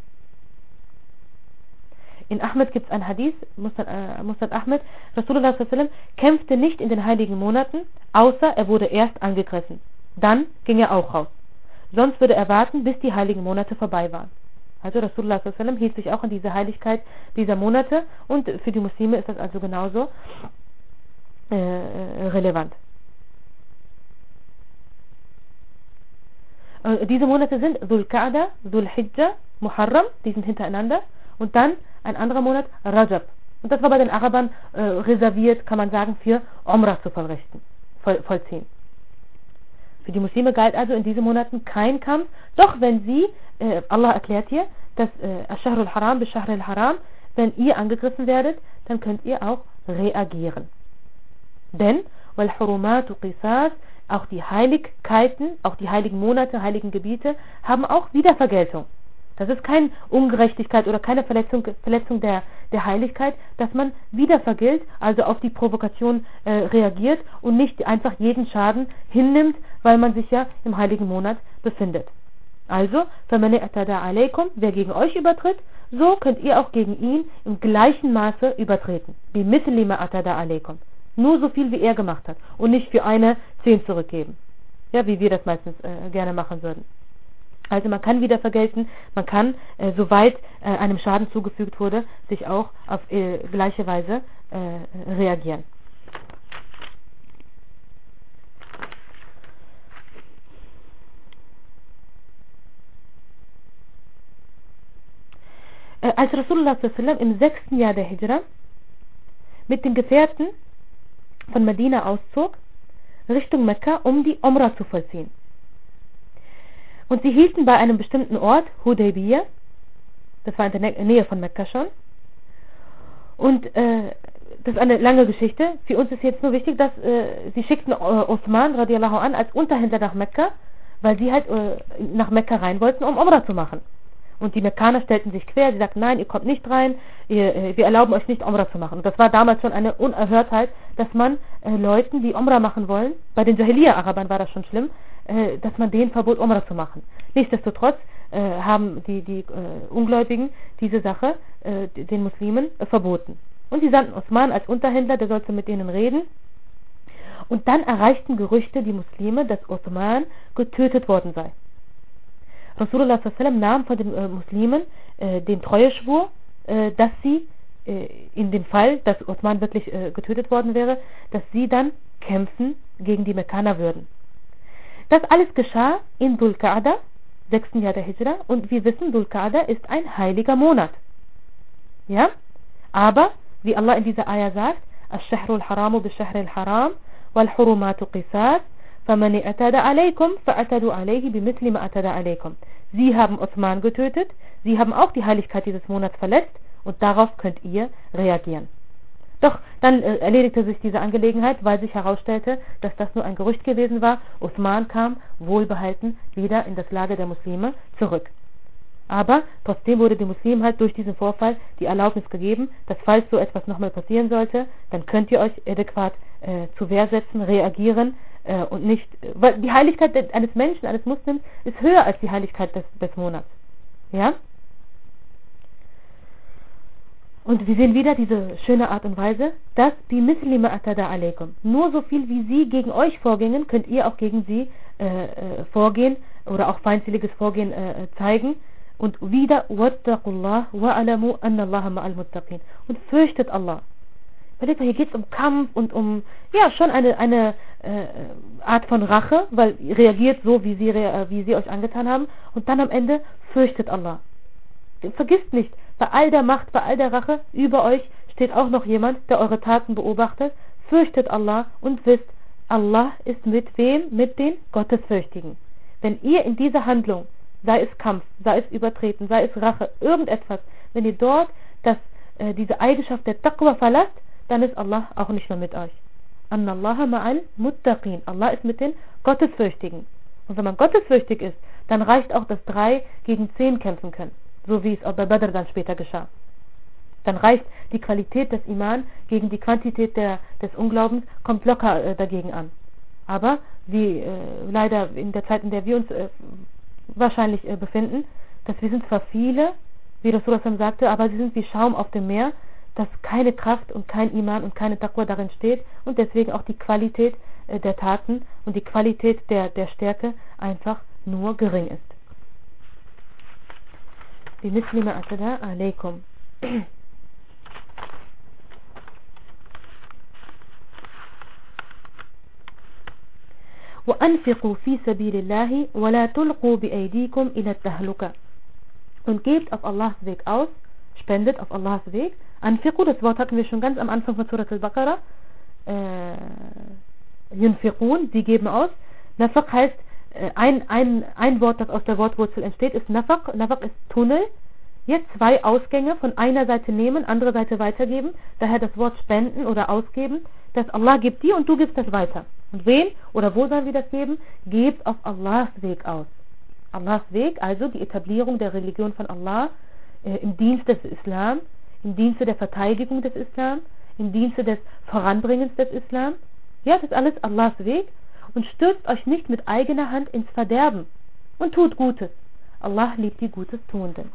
In Ahmed gibt es ein Hadith, Musnad Ahmed, Rasulullah sallam kämpfte nicht in den heiligen Monaten, außer er wurde erst angegriffen. Dann ging er auch raus. Sonst würde er warten, bis die heiligen Monate vorbei waren. Also Rasulullah sallam hielt sich auch an diese Heiligkeit dieser Monate und für die Muslime ist das also genauso relevant. Diese Monate sind Dhul Qa'da, Dhul Hijjah, Muharram, die sind hintereinander. Und dann ein anderer Monat, Rajab. Und das war bei den Arabern reserviert, kann man sagen, für Umrah zu vollziehen. Für die Muslime galt also in diesen Monaten kein Kampf, doch wenn sie, Allah erklärt hier, dass Ash-Shahr al-Haram bis-Shahr al-Haram, wenn ihr angegriffen werdet, dann könnt ihr auch reagieren. Denn, wal-Hurumatu qisas, auch die Heiligkeiten, auch die heiligen Monate, heiligen Gebiete, haben auch Wiedervergeltung. Das ist keine Ungerechtigkeit oder keine Verletzung der Heiligkeit, dass man wieder vergilt, also auf die Provokation reagiert und nicht einfach jeden Schaden hinnimmt, weil man sich ja im heiligen Monat befindet. Also, wer gegen euch übertritt, so könnt ihr auch gegen ihn im gleichen Maße übertreten. Nur so viel, wie er gemacht hat und nicht für eine 10 zurückgeben. Ja, wie wir das meistens gerne machen würden. Also man kann wieder vergelten, man kann, soweit einem Schaden zugefügt wurde, sich auch auf gleiche Weise reagieren. als Rasulullah im 6. Jahr der Hijra mit den Gefährten von Medina auszog, Richtung Mekka, um die Umrah zu vollziehen. Und sie hielten bei einem bestimmten Ort, Hudaybiyah, das war in der Nähe von Mekka schon. Und das ist eine lange Geschichte. Für uns ist jetzt nur wichtig, dass sie schickten Uthman radiallahu an als Unterhändler nach Mekka, weil sie halt nach Mekka rein wollten, um Umrah zu machen. Und die Mekkaner stellten sich quer, sie sagten, nein, ihr kommt nicht rein, wir erlauben euch nicht Umrah zu machen. Und das war damals schon eine Unerhörtheit, dass man Leuten, die Umrah machen wollen, bei den Jahiliya-Arabern war das schon schlimm, dass man denen verbot, Umrah zu machen. Nichtsdestotrotz haben die Ungläubigen diese Sache den Muslimen verboten. Und sie sandten Uthman als Unterhändler, der sollte mit ihnen reden. Und dann erreichten Gerüchte die Muslime, dass Uthman getötet worden sei. Rasulullah nahm von den Muslimen den Treueschwur, dass sie in dem Fall, dass Uthman wirklich getötet worden wäre, dass sie dann kämpfen gegen die Mekkaner würden. Das alles geschah in Dhul Qa'da, 6. Jahr der Hijra, und wir wissen, Dhul Qa'da ist ein heiliger Monat. Ja? Aber, wie Allah in dieser Ayah sagt, Ash-Shahrul Haramu bi-Shahril Haram wal-Hurumatu Qisas فَمَنِ أَتَدَ عَلَيْكُمْ فَأَتَدُوا عَلَيْهِ بِمِثْلِ مَا أَتَدَ عَلَيْكُمْ. Sie haben Uthman getötet, sie haben auch die Heiligkeit dieses Monats verletzt und darauf könnt ihr reagieren. Doch dann erledigte sich diese Angelegenheit, weil sich herausstellte, dass das nur ein Gerücht gewesen war. Uthman kam wohlbehalten wieder in das Lager der Muslime zurück. Aber trotzdem wurde den Muslimen halt durch diesen Vorfall die Erlaubnis gegeben, dass falls so etwas nochmal passieren sollte, dann könnt ihr euch adäquat zur Wehr setzen, reagieren und nicht, weil die Heiligkeit eines Menschen, eines Muslims ist höher als die Heiligkeit des Monats. Ja? Und wir sehen wieder diese schöne Art und Weise, dass die Muslime atada alaikum, nur so viel wie sie gegen euch vorgingen, könnt ihr auch gegen sie vorgehen oder auch feindseliges Vorgehen zeigen. Und wieder wattaqullah wa alamu anna Allaha ma'al muttaqin. Und fürchtet Allah. Hier geht es um Kampf und um schon eine Art von Rache, weil ihr reagiert so, wie sie euch angetan haben. Und dann am Ende fürchtet Allah. Vergisst nicht, bei all der Macht, bei all der Rache über euch steht auch noch jemand, der eure Taten beobachtet. Fürchtet Allah und wisst, Allah ist mit wem? Mit den Gottesfürchtigen. Wenn ihr in dieser Handlung, sei es Kampf, sei es Übertreten, sei es Rache, irgendetwas, wenn ihr dort diese Eigenschaft der Taqwa verlasst, dann ist Allah auch nicht mehr mit euch. Anna Allaha ma'al muttaqin. Allah ist mit den Gottesfürchtigen. Und wenn man gottesfürchtig ist, dann reicht auch das 3 gegen 10 kämpfen können. So wie es auch bei Badr dann später geschah. Dann reicht die Qualität des Iman gegen die Quantität des Unglaubens, kommt locker dagegen an. Aber wie leider in der Zeit, in der wir uns wahrscheinlich befinden, dass wir sind zwar viele, wie Rasulullah sagte, aber sie sind wie Schaum auf dem Meer, dass keine Kraft und kein Iman und keine Taqwa darin steht und deswegen auch die Qualität der Taten und die Qualität der Stärke einfach nur gering ist. Die Muslime atada alaikum. وَأَنْفِقُوا فِي سَبِيلِ اللَّهِ وَلَا تُلْقُوا بِأَيْدِيكُمْ إِلَى التَّهْلُكَةِ. Und gebt auf Allahs Weg aus, spendet auf Allahs Weg. Anfiqu, das Wort hatten wir schon ganz am Anfang von Surat al-Baqarah. Yunfiqun, sie geben aus. Nafaq heißt, ein Wort, das aus der Wortwurzel entsteht, ist Nafaq. Nafaq ist Tunnel. Jetzt 2 Ausgänge von einer Seite nehmen, andere Seite weitergeben. Daher das Wort spenden oder ausgeben, dass Allah gibt dir und du gibst das weiter. Und wen oder wo sollen wir das geben? Gebt auf Allahs Weg aus. Allahs Weg, also die Etablierung der Religion von Allah im Dienst des Islam, im Dienste der Verteidigung des Islam, im Dienste des Voranbringens des Islam. Ja, das ist alles Allahs Weg. Und stürzt euch nicht mit eigener Hand ins Verderben und tut Gutes. Allah liebt die Gutes Tuenden.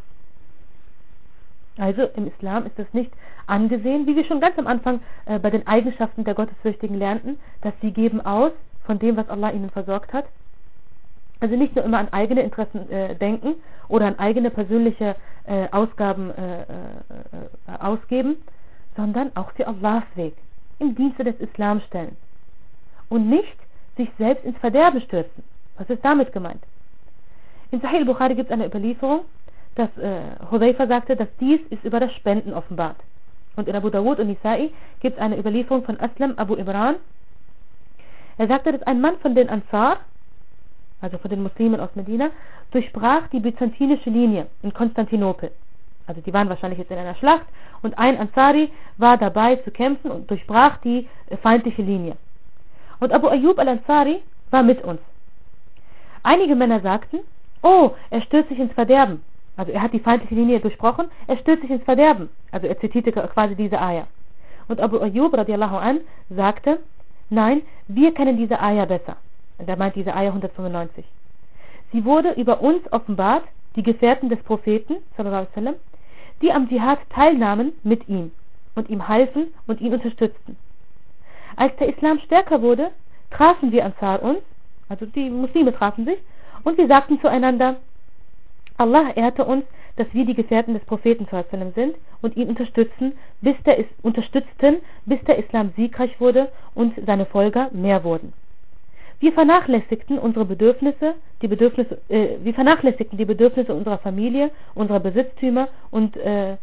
Also im Islam ist es nicht angesehen, wie wir schon ganz am Anfang bei den Eigenschaften der Gottesfürchtigen lernten, dass sie geben aus von dem, was Allah ihnen versorgt hat. Also nicht nur immer an eigene Interessen denken oder an eigene persönliche Ausgaben ausgeben, sondern auch für Allahs Weg, im Dienste des Islam stellen. Und nicht sich selbst ins Verderben stürzen. Was ist damit gemeint? In Sahih al-Bukhari gibt es eine Überlieferung, dass Hudayfa sagte, dass dies ist über das Spenden offenbart. Und in Abu Dawud und Nisa'i gibt es eine Überlieferung von Aslam Abu Imran. Er sagte, dass ein Mann von den Ansar, also von den Muslimen aus Medina, durchbrach die byzantinische Linie in Konstantinopel. Also die waren wahrscheinlich jetzt in einer Schlacht und ein Ansari war dabei zu kämpfen und durchbrach die feindliche Linie. Und Abu Ayyub al-Ansari war mit uns. Einige Männer sagten, oh, er stürzt sich ins Verderben. Also er hat die feindliche Linie durchbrochen, er stürzt sich ins Verderben. Also er zitierte quasi diese Ayah. Und Abu Ayyub radiallahu an sagte, nein, wir kennen diese Ayah besser. Und er meint diese Ayah 195. Sie wurde über uns offenbart, die Gefährten des Propheten, sallallahu alaihi wasallam, die am Dschihad teilnahmen mit ihm und ihm halfen und ihn unterstützten. Als der Islam stärker wurde, trafen wir Ansar uns, also die Muslime trafen sich, und wir sagten zueinander, Allah ehrte uns, dass wir die Gefährten des Propheten sallallahu alaihi wasallam sind und ihn unterstützten, bis der Islam siegreich wurde und seine Folger mehr wurden. Wir vernachlässigten unsere Bedürfnisse, die Bedürfnisse unserer Familie, unserer Besitztümer und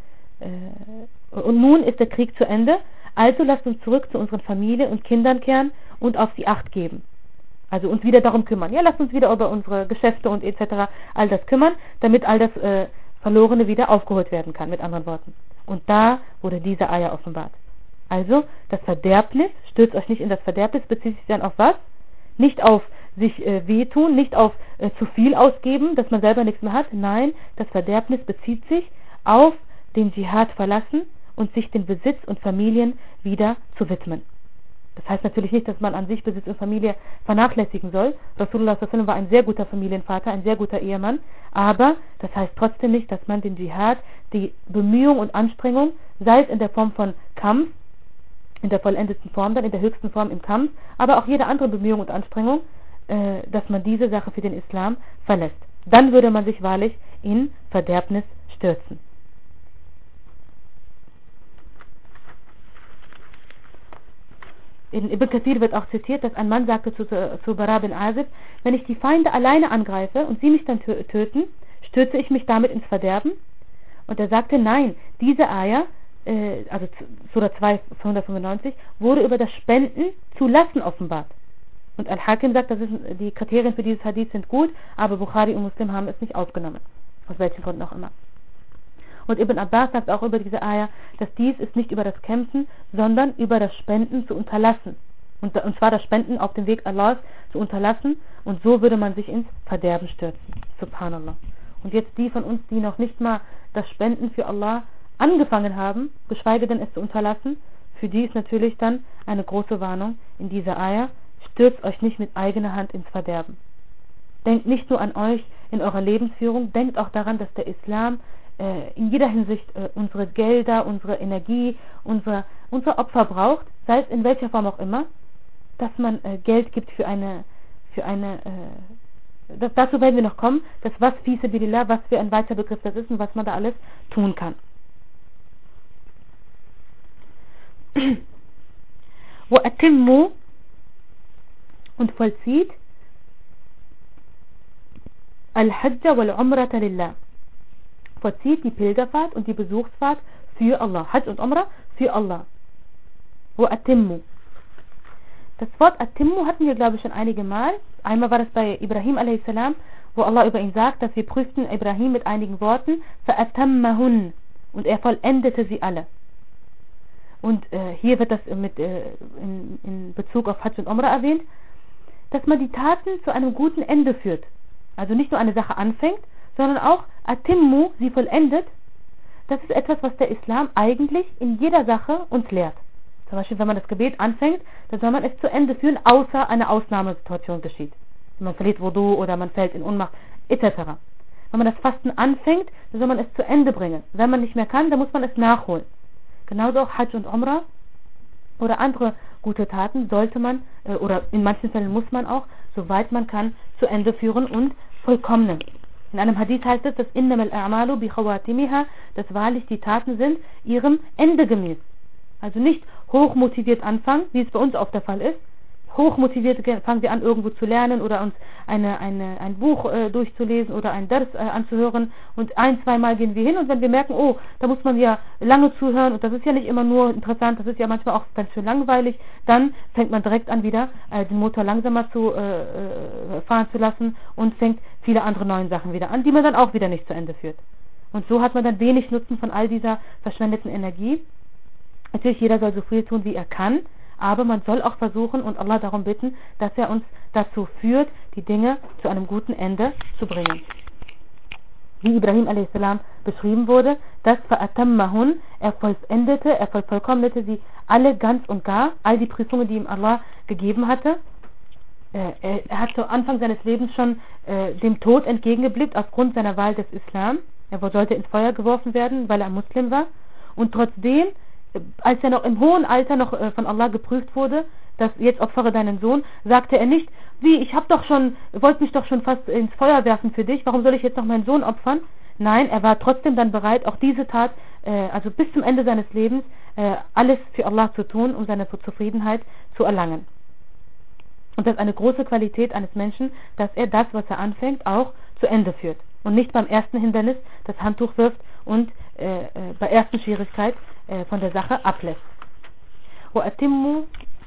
nun ist der Krieg zu Ende, also lasst uns zurück zu unseren Familien und Kindern kehren und auf sie Acht geben. Also uns wieder darum kümmern. Ja, lasst uns wieder über unsere Geschäfte und etc. all das kümmern, damit all das Verlorene wieder aufgeholt werden kann, mit anderen Worten. Und da wurde diese Eier offenbart. Also, das Verderbnis, stürzt euch nicht in das Verderbnis, bezieht sich dann auf was? Nicht auf sich wehtun, nicht auf zu viel ausgeben, dass man selber nichts mehr hat. Nein, das Verderbnis bezieht sich auf den Dschihad verlassen und sich den Besitz und Familien wieder zu widmen. Das heißt natürlich nicht, dass man an sich Besitz und Familie vernachlässigen soll. Rasulullah sallallahu alaihi wasallam war ein sehr guter Familienvater, ein sehr guter Ehemann, aber das heißt trotzdem nicht, dass man den Dschihad, die Bemühung und Anstrengung, sei es in der Form von Kampf, in der vollendeten Form, dann in der höchsten Form im Kampf, aber auch jede andere Bemühung und Anstrengung, dass man diese Sache für den Islam verlässt. Dann würde man sich wahrlich in Verderbnis stürzen. In Ibn Kathir wird auch zitiert, dass ein Mann sagte zu Bara bin Azib, wenn ich die Feinde alleine angreife und sie mich dann töten, stürze ich mich damit ins Verderben? Und er sagte, nein, diese Ayah, also Surah 2, 195, wurde über das Spenden zu lassen offenbart. Und Al-Hakim sagt, die Kriterien für dieses Hadith sind gut, aber Bukhari und Muslim haben es nicht aufgenommen. Aus welchen Gründen auch immer. Und Ibn Abbas sagt auch über diese Ayah, dass dies ist nicht über das Kämpfen, sondern über das Spenden zu unterlassen. Und zwar das Spenden auf dem Weg Allahs zu unterlassen. Und so würde man sich ins Verderben stürzen. Subhanallah. Und jetzt die von uns, die noch nicht mal das Spenden für Allah angefangen haben, geschweige denn es zu unterlassen, für die ist natürlich dann eine große Warnung in dieser Ayah. Stürzt euch nicht mit eigener Hand ins Verderben. Denkt nicht nur an euch in eurer Lebensführung, denkt auch daran, dass der Islam in jeder Hinsicht unsere Gelder, unsere Energie, unser Opfer braucht, sei es in welcher Form auch immer, dass man Geld gibt dazu werden wir noch kommen, dass was fi sabilillah, was für ein weiter Begriff das ist und was man da alles tun kann. Wo atimmu und vollzieht al-Hajja wal-Umrata lillah. Vollzieht die Pilgerfahrt und die Besuchsfahrt für Allah. Hajj und Umrah für Allah. Wo atimmu. Das Wort atimmu hatten wir, glaube ich, schon einige Mal. Einmal war das bei Ibrahim a.s., wo Allah über ihn sagt, dass wir prüften Ibrahim mit einigen Worten, fa'atammahun, und er vollendete sie alle. Und hier wird das in Bezug auf Hajj und Umrah erwähnt, dass man die Taten zu einem guten Ende führt. Also nicht nur eine Sache anfängt, sondern auch atimmu, sie vollendet. Das ist etwas, was der Islam eigentlich in jeder Sache uns lehrt. Zum Beispiel, wenn man das Gebet anfängt, dann soll man es zu Ende führen, außer eine Ausnahmesituation geschieht. Man verliert Wudu oder man fällt in Ohnmacht, etc. Wenn man das Fasten anfängt, dann soll man es zu Ende bringen. Wenn man nicht mehr kann, dann muss man es nachholen. Genauso auch Hajj und Umrah oder andere gute Taten sollte man, oder in manchen Fällen muss man auch, soweit man kann, zu Ende führen und vollkommnen. In einem Hadith heißt es, dass innamal a'malu bi khawatimiha, dass wahrlich die Taten sind ihrem Ende gemäß. Also nicht hochmotiviert anfangen, wie es bei uns oft der Fall ist. hochmotiviert, fangen wir an, irgendwo zu lernen oder uns ein Buch durchzulesen oder ein Dars anzuhören und ein-, zweimal gehen wir hin und wenn wir merken, oh, da muss man ja lange zuhören und das ist ja nicht immer nur interessant, das ist ja manchmal auch ganz schön langweilig, dann fängt man direkt an wieder den Motor langsamer zu fahren zu lassen und fängt viele andere neue Sachen wieder an, die man dann auch wieder nicht zu Ende führt. Und so hat man dann wenig Nutzen von all dieser verschwendeten Energie. Natürlich, jeder soll so viel tun, wie er kann, aber man soll auch versuchen und Allah darum bitten, dass er uns dazu führt, die Dinge zu einem guten Ende zu bringen. Wie Ibrahim a.s. beschrieben wurde, dass فَأَتَمَّهُنْ, er vollendete, er vollkommnete sie alle ganz und gar, all die Prüfungen, die ihm Allah gegeben hatte. Er hat zu Anfang seines Lebens schon dem Tod entgegengeblickt aufgrund seiner Wahl des Islam. Er sollte ins Feuer geworfen werden, weil er Muslim war. Und trotzdem, als er noch im hohen Alter noch von Allah geprüft wurde, dass jetzt opfere deinen Sohn, sagte er nicht, wie, ich wollte mich doch schon fast ins Feuer werfen für dich, warum soll ich jetzt noch meinen Sohn opfern? Nein, er war trotzdem dann bereit, auch diese Tat, also bis zum Ende seines Lebens, alles für Allah zu tun, um seine Zufriedenheit zu erlangen. Und das ist eine große Qualität eines Menschen, dass er das, was er anfängt, auch zu Ende führt. Und nicht beim ersten Hindernis das Handtuch wirft und bei ersten Schwierigkeit von der Sache ablässt. وَأَتِمُّوا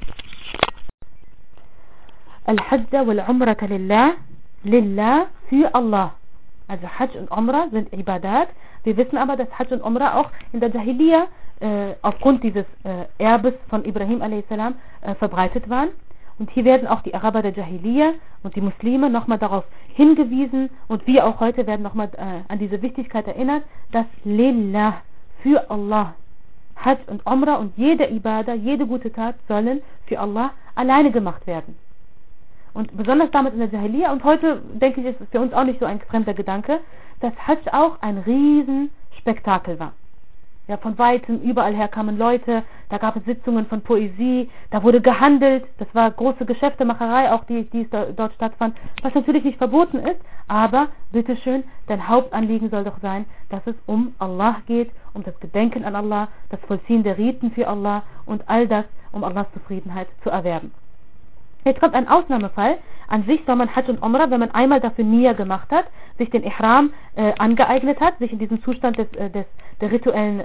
الْحَجَّ وَالْعُمْرَةَ لِلَّهِ für Allah. Also Hajj und Umrah sind Ibadat. Wir wissen aber, dass Hajj und Umrah auch in der Jahiliya aufgrund dieses Erbes von Ibrahim a.s. Verbreitet waren. Und hier werden auch die Araber der Jahiliya und die Muslime nochmal darauf hingewiesen und wir auch heute werden nochmal an diese Wichtigkeit erinnert, dass Lillah, für Allah, Hajj und Umrah und jede Ibadah, jede gute Tat sollen für Allah alleine gemacht werden. Und besonders damit in der Jahiliya und heute, denke ich, ist es für uns auch nicht so ein fremder Gedanke, dass Hajj auch ein Riesenspektakel war. Ja, von weitem, überall her kamen Leute, da gab es Sitzungen von Poesie, da wurde gehandelt, das war große Geschäftemacherei, auch die dort stattfand, was natürlich nicht verboten ist, aber bitteschön, dein Hauptanliegen soll doch sein, dass es um Allah geht, um das Gedenken an Allah, das Vollziehen der Riten für Allah und all das, um Allahs Zufriedenheit zu erwerben. Jetzt kommt ein Ausnahmefall. An sich soll man Hajj und Umrah, wenn man einmal dafür Nia gemacht hat, sich den Ihram angeeignet hat, sich in diesem Zustand der rituellen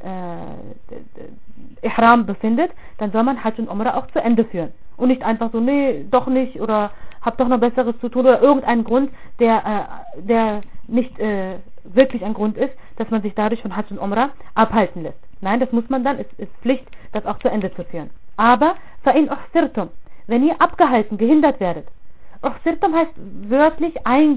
Ihram befindet, dann soll man Hajj und Umrah auch zu Ende führen. Und nicht einfach so, nee, doch nicht, oder hab doch noch Besseres zu tun, oder irgendeinen Grund, der nicht wirklich ein Grund ist, dass man sich dadurch von Hajj und Umrah abhalten lässt. Nein, das muss man dann, es ist Pflicht, das auch zu Ende zu führen. Aber, فَإِنْ أُحْصِرْتُمْ, wenn ihr abgehalten, gehindert werdet. Uhsirtum heißt wörtlich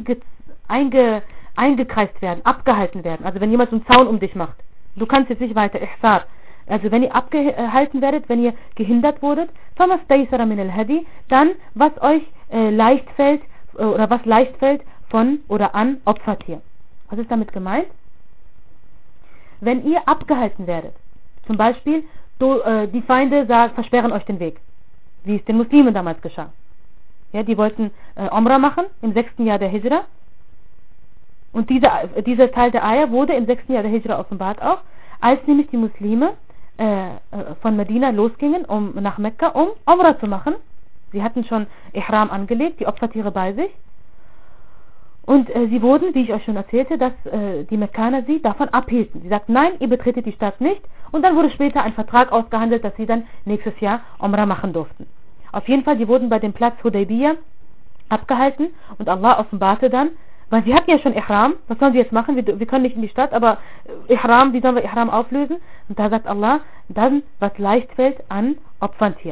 eingekreist werden, abgehalten werden. Also wenn jemand so einen Zaun um dich macht. Du kannst jetzt nicht weiter, ihsar. Also wenn ihr abgehalten werdet, wenn ihr gehindert wurdet, famastaysara min al-hadi, dann was euch leicht fällt oder was leicht fällt von oder an Opfertier. Was ist damit gemeint? Wenn ihr abgehalten werdet, zum Beispiel die Feinde versperren euch den Weg, wie es den Muslimen damals geschah. Ja, die wollten Umrah machen im 6. Jahr der Hijra. Und dieser Teil der Ayah wurde im 6. Jahr der Hijra offenbart auch, als nämlich die Muslime von Medina losgingen nach Mekka, um Umrah zu machen. Sie hatten schon Ihram angelegt, die Opfertiere bei sich. Und sie wurden, wie ich euch schon erzählte, dass die Mekkaner sie davon abhielten. Sie sagten, nein, ihr betretet die Stadt nicht. Und dann wurde später ein Vertrag ausgehandelt, dass sie dann nächstes Jahr Umrah machen durften. Auf jeden Fall, die wurden bei dem Platz Hudaybiyah abgehalten und Allah offenbarte dann, weil sie hatten ja schon Ihram, was sollen sie jetzt machen? Wir können nicht in die Stadt, aber Ihram, wie sollen wir Ihram auflösen? Und da sagt Allah, dann was leicht fällt an Opfertier.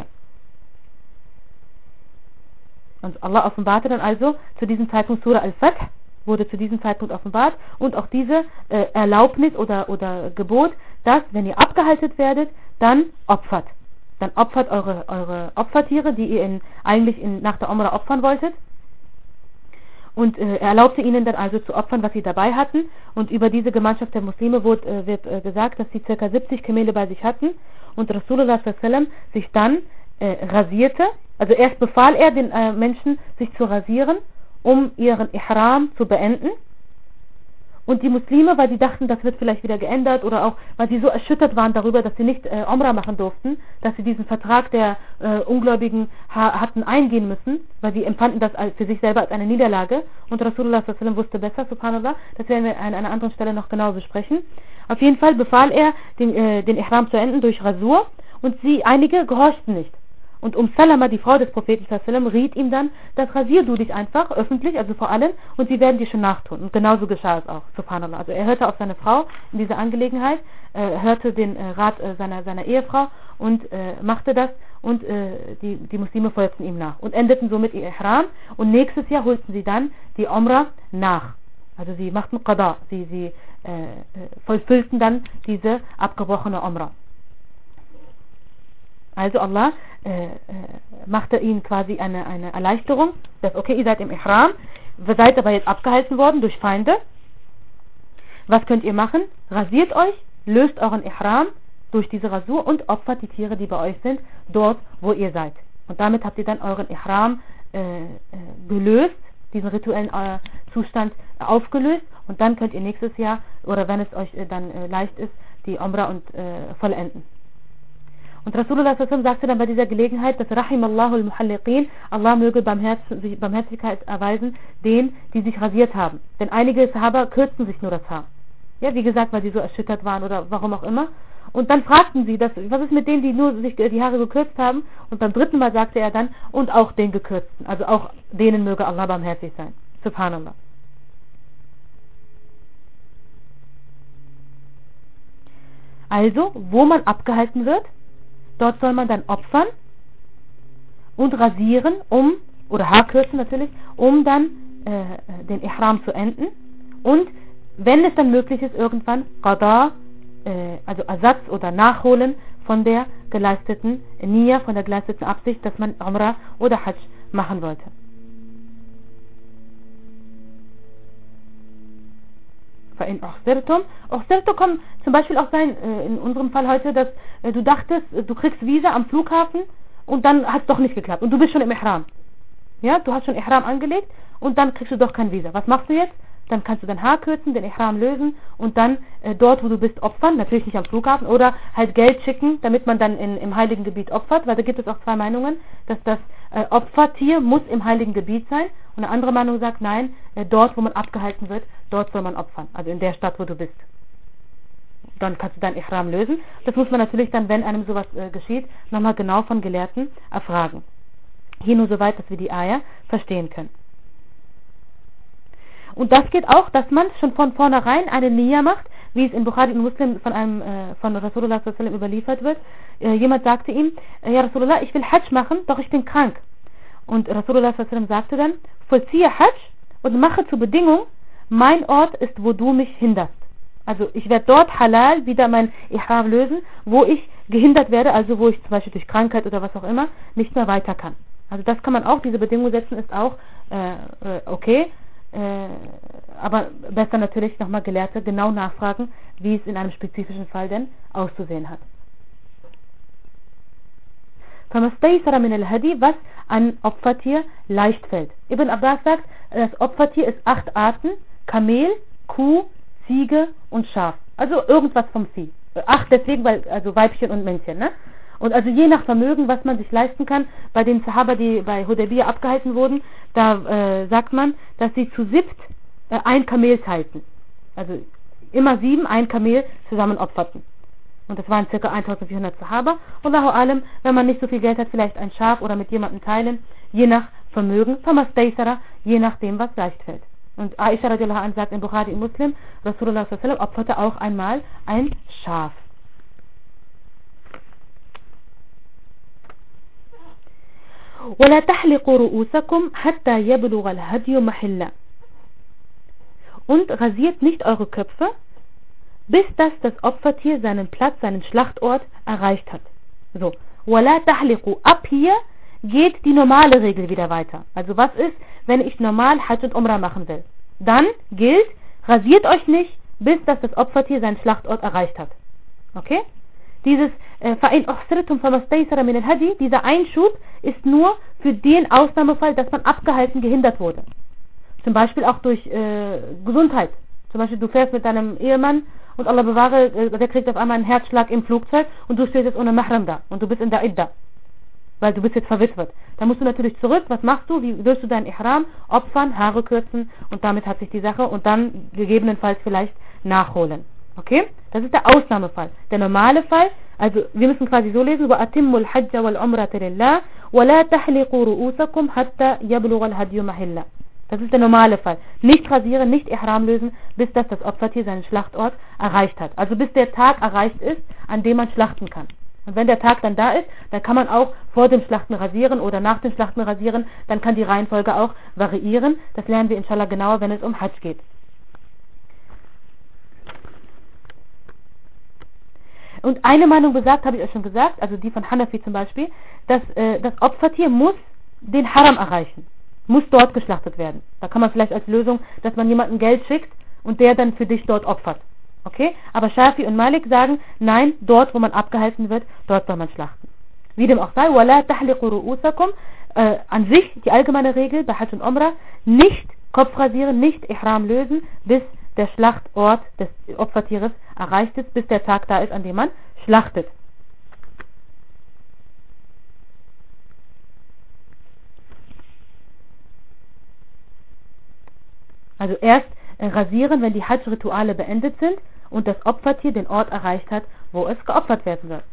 Und Allah offenbarte dann also zu diesem Zeitpunkt Surah Al-Fath, wurde zu diesem Zeitpunkt offenbart und auch diese Erlaubnis oder Gebot, dass wenn ihr abgehalten werdet, dann opfert. Dann opfert eure Opfertiere, die ihr eigentlich nach der Umrah opfern wolltet. Und er erlaubte ihnen dann also zu opfern, was sie dabei hatten. Und über diese Gemeinschaft der Muslime wird gesagt, dass sie ca. 70 Kamele bei sich hatten. Und Rasulullah s.a.w. sich dann rasierte. Also erst befahl er den Menschen, sich zu rasieren, um ihren Ihram zu beenden. Und die Muslime, weil sie dachten, das wird vielleicht wieder geändert oder auch, weil sie so erschüttert waren darüber, dass sie nicht Umrah machen durften, dass sie diesen Vertrag der Ungläubigen hatten eingehen müssen, weil sie empfanden das für sich selber als eine Niederlage. Und Rasulullah sallallahu alaihi wasallam wusste besser, subhanallah, das werden wir an einer anderen Stelle noch genau besprechen. Auf jeden Fall befahl er, den Ihram zu enden durch Rasur und einige gehorchten nicht. Und Salama, die Frau des Propheten sallallahu alaihi wasallam, riet ihm dann, das rasier du dich einfach öffentlich, also vor allen, und sie werden dir schon nachtun. Und genauso geschah es auch, subhanallah. Also er hörte auf seine Frau in dieser Angelegenheit, hörte den Rat seiner Ehefrau und machte das, und die Muslime folgten ihm nach und endeten somit ihr Ihram, und nächstes Jahr holten sie dann die Umrah nach. Also sie machten Qada, sie vollfüllten dann diese abgebrochene Umrah. Also Allah machte ihnen quasi eine Erleichterung, dass okay, ihr seid im Ihram, seid aber jetzt abgehalten worden durch Feinde. Was könnt ihr machen? Rasiert euch, löst euren Ihram durch diese Rasur und opfert die Tiere, die bei euch sind, dort, wo ihr seid. Und damit habt ihr dann euren Ihram gelöst, diesen rituellen Zustand aufgelöst, und dann könnt ihr nächstes Jahr, oder wenn es euch dann leicht ist, die Umrah vollenden. Und Rasulullah sallallahu alaihi wasallam sagte dann bei dieser Gelegenheit, dass Rahimallahu al-Muhalliqin, Allah möge Barmherzigkeit erweisen, denen, die sich rasiert haben. Denn einige Sahaba kürzten sich nur das Haar. Ja, wie gesagt, weil sie so erschüttert waren oder warum auch immer. Und dann fragten sie, was ist mit denen, die nur sich die Haare gekürzt haben? Und beim dritten Mal sagte er dann, und auch den Gekürzten. Also auch denen möge Allah barmherzig sein. Subhanallah. Also, wo man abgehalten wird, dort soll man dann opfern und rasieren, oder Haarkürzen natürlich, um dann den Ihram zu enden. Und wenn es dann möglich ist, irgendwann Qada, also Ersatz oder Nachholen von der geleisteten Niyya, von der geleisteten Absicht, dass man Umrah oder Hajj machen wollte. Uhsirtum kann zum Beispiel auch sein, in unserem Fall heute, dass du dachtest, du kriegst Visa am Flughafen und dann hat es doch nicht geklappt und du bist schon im Ihram. Ja, du hast schon Ihram angelegt und dann kriegst du doch kein Visa. Was machst du jetzt? Dann kannst du dein Haar kürzen, den Ihram lösen und dann dort, wo du bist, opfern. Natürlich nicht am Flughafen, oder halt Geld schicken, damit man dann im heiligen Gebiet opfert, weil da gibt es auch zwei Meinungen, dass das Opfertier muss im heiligen Gebiet sein, und eine andere Meinung sagt, nein, dort, wo man abgehalten wird, dort soll man opfern, also in der Stadt, wo du bist. Dann kannst du dein Ihram lösen. Das muss man natürlich dann, wenn einem sowas geschieht, nochmal genau von Gelehrten erfragen. Hier nur so weit, dass wir die Ayah verstehen können. Und das geht auch, dass man schon von vornherein eine Niyya macht, wie es in Bukhari und Muslim von Rasulullah sallallahu alaihi wasallam überliefert wird. Jemand sagte ihm, ja Rasulullah, ich will Hajj machen, doch ich bin krank. Und Rasulullah sallallahu alaihi wasallam sagte dann, vollziehe Hajj und mache zur Bedingung, mein Ort ist, wo du mich hinderst. Also ich werde dort halal wieder mein Ihram lösen, wo ich gehindert werde, also wo ich zum Beispiel durch Krankheit oder was auch immer nicht mehr weiter kann. Also das kann man auch, diese Bedingung setzen, ist auch okay. Aber besser natürlich nochmal Gelehrte genau nachfragen, wie es in einem spezifischen Fall denn auszusehen hat. Was an Opfertier leicht fällt. Ibn Abbas sagt, das Opfertier ist 8 Arten: Kamel, Kuh, Ziege und Schaf. Also irgendwas vom Vieh. 8 deswegen, weil also Weibchen und Männchen, ne? Und also je nach Vermögen, was man sich leisten kann, bei den Sahaba, die bei Hudaybiyah abgehalten wurden, da sagt man, dass sie zu 7 ein Kamel teilten. Also immer 7 ein Kamel zusammen opferten. Und das waren ca. 1400 Sahaba. Allahu alam, wenn man nicht so viel Geld hat, vielleicht ein Schaf oder mit jemandem teilen, je nach Vermögen, je nachdem, was leicht fällt. Und Aisha radiallahu anha sagt in Bukhari und Muslim, Rasulullah sallallahu alaihi wasallam opferte auch einmal ein Schaf. ولا تحلقوا رؤوسكم حتى يبلغ الهدي محله. Und rasiert nicht eure Köpfe, bis das Opfertier seinen Platz, seinen Schlachtort erreicht hat. So, ولا تحلقوا, ab hier geht die normale Regel wieder weiter. Also was ist, wenn ich normal Hajj und Umrah machen will? Dann gilt, rasiert euch nicht, bis das Opfertier seinen Schlachtort erreicht hat. Okay? Dieses dieser Einschub ist nur für den Ausnahmefall, dass man abgehalten, gehindert wurde. Zum Beispiel auch durch Gesundheit. Zum Beispiel, du fährst mit deinem Ehemann und Allah bewahre, der kriegt auf einmal einen Herzschlag im Flugzeug und du stehst jetzt ohne Mahram da und du bist in der Idda, weil du bist jetzt verwitwet. Dann musst du natürlich zurück, was machst du? Wie wirst du deinen Ihram opfern, Haare kürzen und damit hat sich die Sache und dann gegebenenfalls vielleicht nachholen. Okay? Das ist der Ausnahmefall. Der normale Fall, also wir müssen quasi so lesen, وَأَتِمُّ الْحَجَّ وَالْعُمْرَةَ لِلَّهِ وَلَا تَحْلِقُوا رُؤُوسَكُمْ حَتَّى يَبْلُغَ الْهَدْيُ مَحِلَّهُ. Das ist der normale Fall. Nicht rasieren, nicht Ihram lösen, bis das Opfertier seinen Schlachtort erreicht hat. Also bis der Tag erreicht ist, an dem man schlachten kann. Und wenn der Tag dann da ist, dann kann man auch vor dem Schlachten rasieren oder nach dem Schlachten rasieren. Dann kann die Reihenfolge auch variieren. Das lernen wir inshallah genauer, wenn es um Hajj geht. Und eine Meinung besagt, habe ich euch schon gesagt, also die von Hanafi zum Beispiel, dass das Opfertier muss den Haram erreichen. Muss dort geschlachtet werden. Da kann man vielleicht als Lösung, dass man jemandem Geld schickt und der dann für dich dort opfert. Okay? Aber Shafi und Malik sagen, nein, dort, wo man abgehalten wird, dort soll man schlachten. Wie dem auch sei, وَلَا تَحْلِقُوا رُؤُوسَكُمْ, an sich, die allgemeine Regel bei Hajj und Umrah, nicht Kopf rasieren, nicht Ihram lösen, bis der Schlachtort des Opfertieres erreicht ist, bis der Tag da ist, an dem man schlachtet. Also erst rasieren, wenn die Hajj-Rituale beendet sind und das Opfertier den Ort erreicht hat, wo es geopfert werden soll.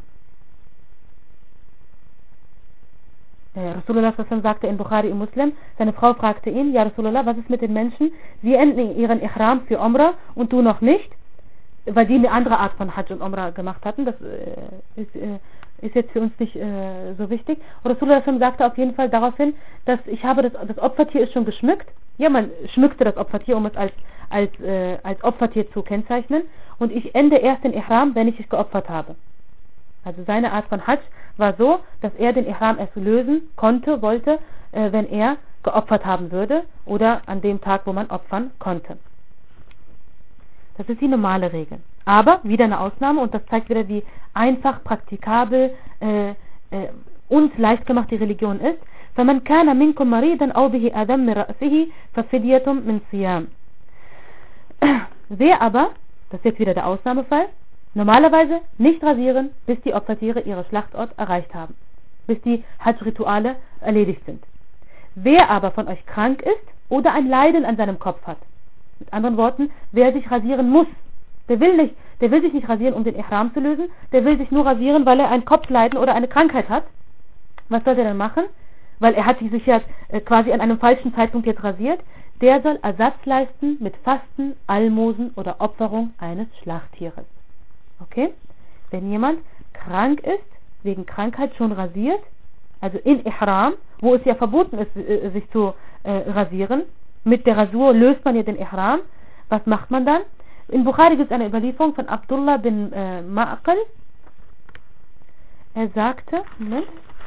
Rasulullah sagte in Bukhari und Muslim, seine Frau fragte ihn, ja Rasulullah, was ist mit den Menschen? Sie enden ihren Ihram für Umrah und du noch nicht, weil die eine andere Art von Hajj und Umrah gemacht hatten. Das ist jetzt für uns nicht so wichtig. Und Rasulullah sagte auf jeden Fall daraufhin, dass ich habe das Opfertier ist schon geschmückt. Ja, man schmückte das Opfertier, um es als Opfertier zu kennzeichnen. Und ich ende erst den Ihram, wenn ich es geopfert habe. Also seine Art von Hajj war so, dass er den Ihram erst lösen wollte, wenn er geopfert haben würde oder an dem Tag, wo man opfern konnte. Das ist die normale Regel. Aber wieder eine Ausnahme und das zeigt wieder, wie einfach, praktikabel und leicht gemacht die Religion ist. فَمَنْ كَانَ مِنْكُمْ مَرِيدًا أَوْ بِهِ أَذًى مِنْ رَأْسِهِ فَفِدْيَةٌ مِنْ صِيَامٍ. Wer aber, das ist jetzt wieder der Ausnahmefall, normalerweise nicht rasieren, bis die Opfertiere ihre Schlachtort erreicht haben, bis die Hajj-Rituale erledigt sind. Wer aber von euch krank ist oder ein Leiden an seinem Kopf hat, mit anderen Worten, wer sich rasieren muss, der will sich nicht rasieren, um den Ihram zu lösen, der will sich nur rasieren, weil er ein Kopfleiden oder eine Krankheit hat. Was soll der dann machen? Weil er hat sich ja quasi an einem falschen Zeitpunkt jetzt rasiert. Der soll Ersatz leisten mit Fasten, Almosen oder Opferung eines Schlachttieres. Okay? Wenn jemand krank ist, wegen Krankheit schon rasiert, also in Ihram, wo es ja verboten ist, sich zu rasieren, mit der Rasur löst man ja den Ihram. Was macht man dann? In Bukhari gibt es eine Überlieferung von Abdullah bin Ma'qal. Er sagte, Moment.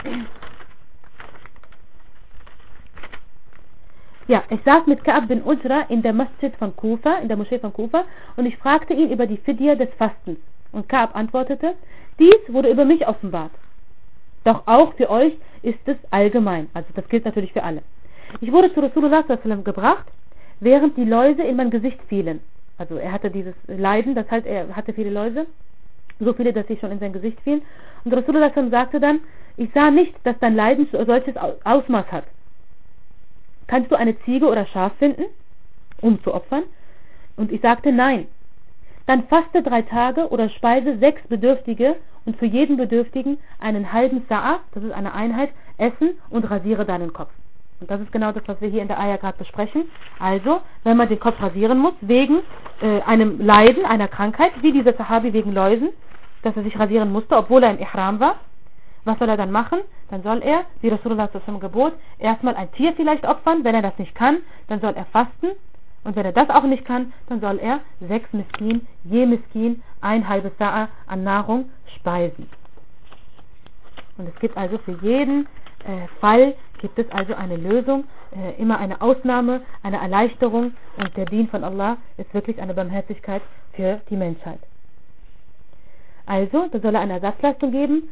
Ja, ich saß mit Ka'ab bin Ujra in der Masjid von Kufa, in der Moschee von Kufa, und ich fragte ihn über die Fidya des Fastens. Und Ka'ab antwortete, dies wurde über mich offenbart. Doch auch für euch ist es allgemein. Also das gilt natürlich für alle. Ich wurde zu Rasulullah sallallahu alaihi wasallam gebracht, während die Läuse in mein Gesicht fielen. Also er hatte dieses Leiden, das heißt, er hatte viele Läuse, so viele, dass sie schon in sein Gesicht fielen. Und Rasulullah sallallahu alaihi wasallam sagte dann, ich sah nicht, dass dein Leiden solches Ausmaß hat. Kannst du eine Ziege oder Schaf finden, um zu opfern? Und ich sagte, nein. Dann faste 3 Tage oder speise 6 Bedürftige und für jeden Bedürftigen einen halben Sa'a, das ist eine Einheit, essen und rasiere deinen Kopf. Und das ist genau das, was wir hier in der Ayah gerade besprechen. Also, wenn man den Kopf rasieren muss, wegen einem Leiden, einer Krankheit, wie dieser Sahabi wegen Läusen, dass er sich rasieren musste, obwohl er in Ihram war, was soll er dann machen? Dann soll er, wie Rasulullah zum Gebot, erstmal ein Tier vielleicht opfern. Wenn er das nicht kann, dann soll er fasten. Und wenn er das auch nicht kann, dann soll er 6 Miskin, je Miskin, ein halbes Sa'a an Nahrung speisen. Und es gibt also für jeden Fall, gibt es also eine Lösung, immer eine Ausnahme, eine Erleichterung. Und der Dien von Allah ist wirklich eine Barmherzigkeit für die Menschheit. Also, da soll er eine Ersatzleistung geben,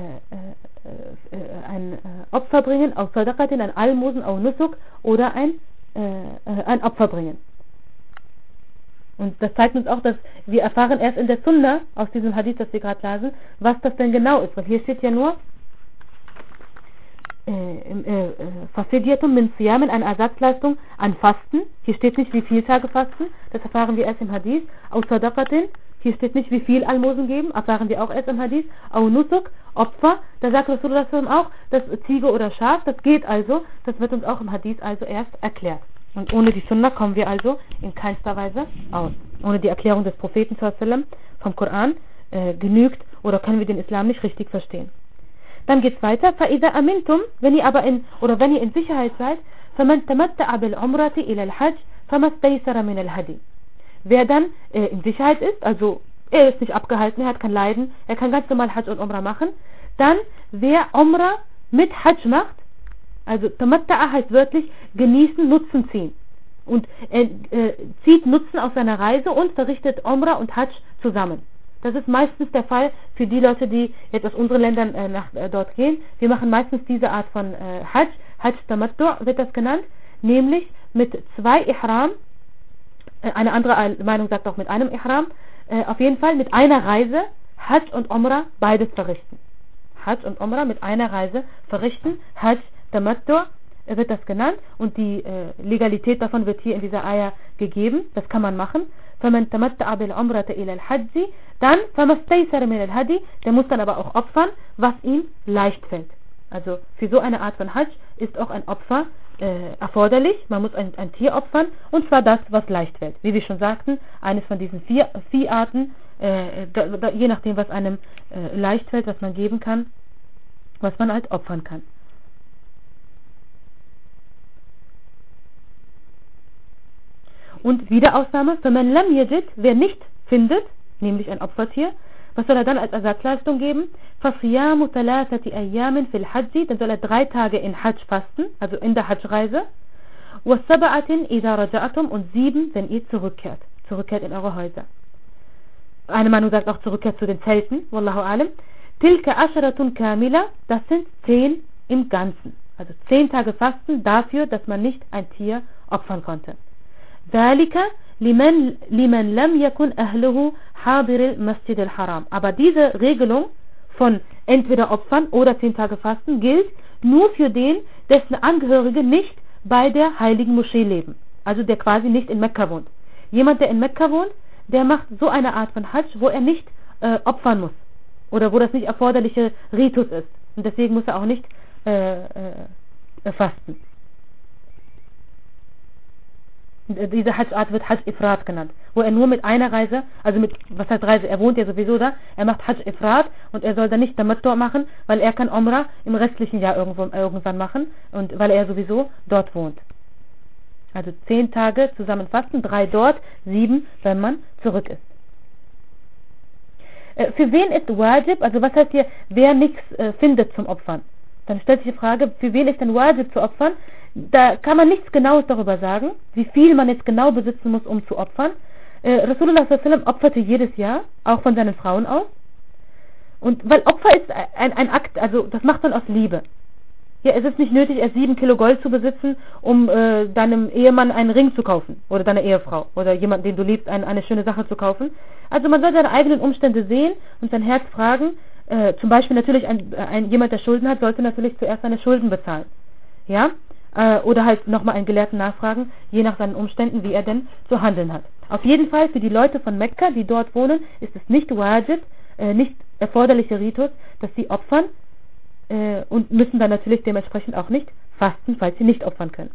ein Opfer bringen, auf Sadaqatin, ein Almosen, auf Nusuk oder ein Opfer bringen. Und das zeigt uns auch, dass wir erfahren erst in der Sunna, aus diesem Hadith, das wir gerade lasen, was das denn genau ist. Weil hier steht ja nur, Fafidyatum min Siyamin, eine Ersatzleistung an Fasten. Hier steht nicht, wie viele Tage fasten. Das erfahren wir erst im Hadith. Au Sadaqatin. Hier steht nicht, wie viel Almosen geben. Erfahren wir auch erst im Hadith. Au Nusuk. Opfer. Da sagt Rasulullah auch, das Ziege oder Schaf. Das geht also. Das wird uns auch im Hadith also erst erklärt. Und ohne die Sunna kommen wir also in keinster Weise aus. Ohne die Erklärung des Propheten vom Koran genügt oder können wir den Islam nicht richtig verstehen. Dann geht's weiter. فَإِذَا أَمِنْتُمْ, wenn ihr in Sicherheit seid, فَمَنْ تَمَتَّعَ بِالْعُمْرَةِ إِلَى الْحَجِّ فَمَا اسْتَيْسَرَ مِنَ الْهَدِيِّ. Wer dann in Sicherheit ist, also er ist nicht abgehalten, er hat kein Leiden, er kann ganz normal Hajj und Umrah machen, dann wer Umrah mit Hajj macht, also Tamatta'a heißt wörtlich genießen, Nutzen ziehen. Und er zieht Nutzen aus seiner Reise und verrichtet Umrah und Hajj zusammen. Das ist meistens der Fall für die Leute, die jetzt aus unseren Ländern dort gehen. Wir machen meistens diese Art von Hajj. Hajj Tamattu' wird das genannt, nämlich mit 2 Ihram. Eine andere Meinung sagt auch mit einem Ihram. Auf jeden Fall mit einer Reise Hajj und Umrah beides verrichten. Hajj und Umrah mit einer Reise verrichten. Hajj Tamattu' wird das genannt und die Legalität davon wird hier in dieser Ayah gegeben. Das kann man machen. فَمَنْ تَمَتَّعَ بِالْعُمْرَةِ إِلَى الْحَجِّ, dann فَمَا اسْتَيْسَرَ مِنَ الْهَدِيِّ, der muss dann aber auch opfern, was ihm leicht fällt. Also für so eine Art von Hajj ist auch ein Opfer erforderlich. Man muss ein Tier opfern und zwar das, was leicht fällt. Wie wir schon sagten, eines von diesen 4 Vieharten, je nachdem, was einem leicht fällt, was man geben kann, was man halt opfern kann. Und wieder Ausnahme, فَمَنْ لَمْ يَجِدْ, wer nicht findet, nämlich ein Opfertier, was soll er dann als Ersatzleistung geben? فَصِيَامُ ثَلَاثَةِ أَيَّامٍ فِي الْحَجِّ, dann soll er 3 Tage in Hajj fasten, also in der Hajj-Reise. وَسَبَعَةٍ إِذَا رَجَعْتُمْ, und 7, wenn ihr zurückkehrt in eure Häuser. Eine Meinung sagt auch zurückkehrt zu den Zelten, Wallahu alam. تِلْكَ عَشَرَةٌ كَامِلَةٌ, das sind 10 im Ganzen. Also 10 Tage Fasten dafür, dass man nicht ein Tier opfern konnte. ذَلِكَ لِمَنْ لَمْ يَكُنْ أَهْلُهُ حَاضِرِ الْمَسْجِدِ الْحَرَامِ. Aber diese Regelung von entweder Opfern oder 10 Tage Fasten gilt nur für den, dessen Angehörige nicht bei der heiligen Moschee leben. Also der quasi nicht in Mekka wohnt. Jemand, der in Mekka wohnt, der macht so eine Art von Hajj, wo er nicht opfern muss. Oder wo das nicht erforderliche Ritus ist. Und deswegen muss er auch nicht fasten. Diese Hajj-Art wird Hajj-Ifrat genannt, wo er nur mit einer Reise, also mit, was heißt Reise, er wohnt ja sowieso da, er macht Hajj-Ifrat und er soll dann nicht Tamattu' machen, weil er kann Umrah im restlichen Jahr irgendwann machen und weil er sowieso dort wohnt. Also 10 Tage zusammen fasten, 3 dort, 7, wenn man zurück ist. Für wen ist Wajib, also was heißt hier, wer nichts findet zum Opfern? Dann stellt sich die Frage, für wen ist denn Wajib zu opfern? Da kann man nichts Genaues darüber sagen, wie viel man jetzt genau besitzen muss, um zu opfern. Rasulullah sallallahu alaihi wasallam opferte jedes Jahr, auch von seinen Frauen aus. Und weil Opfer ist ein Akt, also das macht man aus Liebe. Ja, es ist nicht nötig, erst 7 Kilo Gold zu besitzen, um deinem Ehemann einen Ring zu kaufen. Oder deiner Ehefrau. Oder jemanden, den du liebst, eine schöne Sache zu kaufen. Also man soll seine eigenen Umstände sehen und sein Herz fragen. Zum Beispiel natürlich jemand, der Schulden hat, sollte natürlich zuerst seine Schulden bezahlen. Ja? Oder halt nochmal einen Gelehrten nachfragen, je nach seinen Umständen, wie er denn zu handeln hat. Auf jeden Fall für die Leute von Mekka, die dort wohnen, ist es nicht Wajib, nicht erforderliche Ritus, dass sie opfern und müssen dann natürlich dementsprechend auch nicht fasten, falls sie nicht opfern können.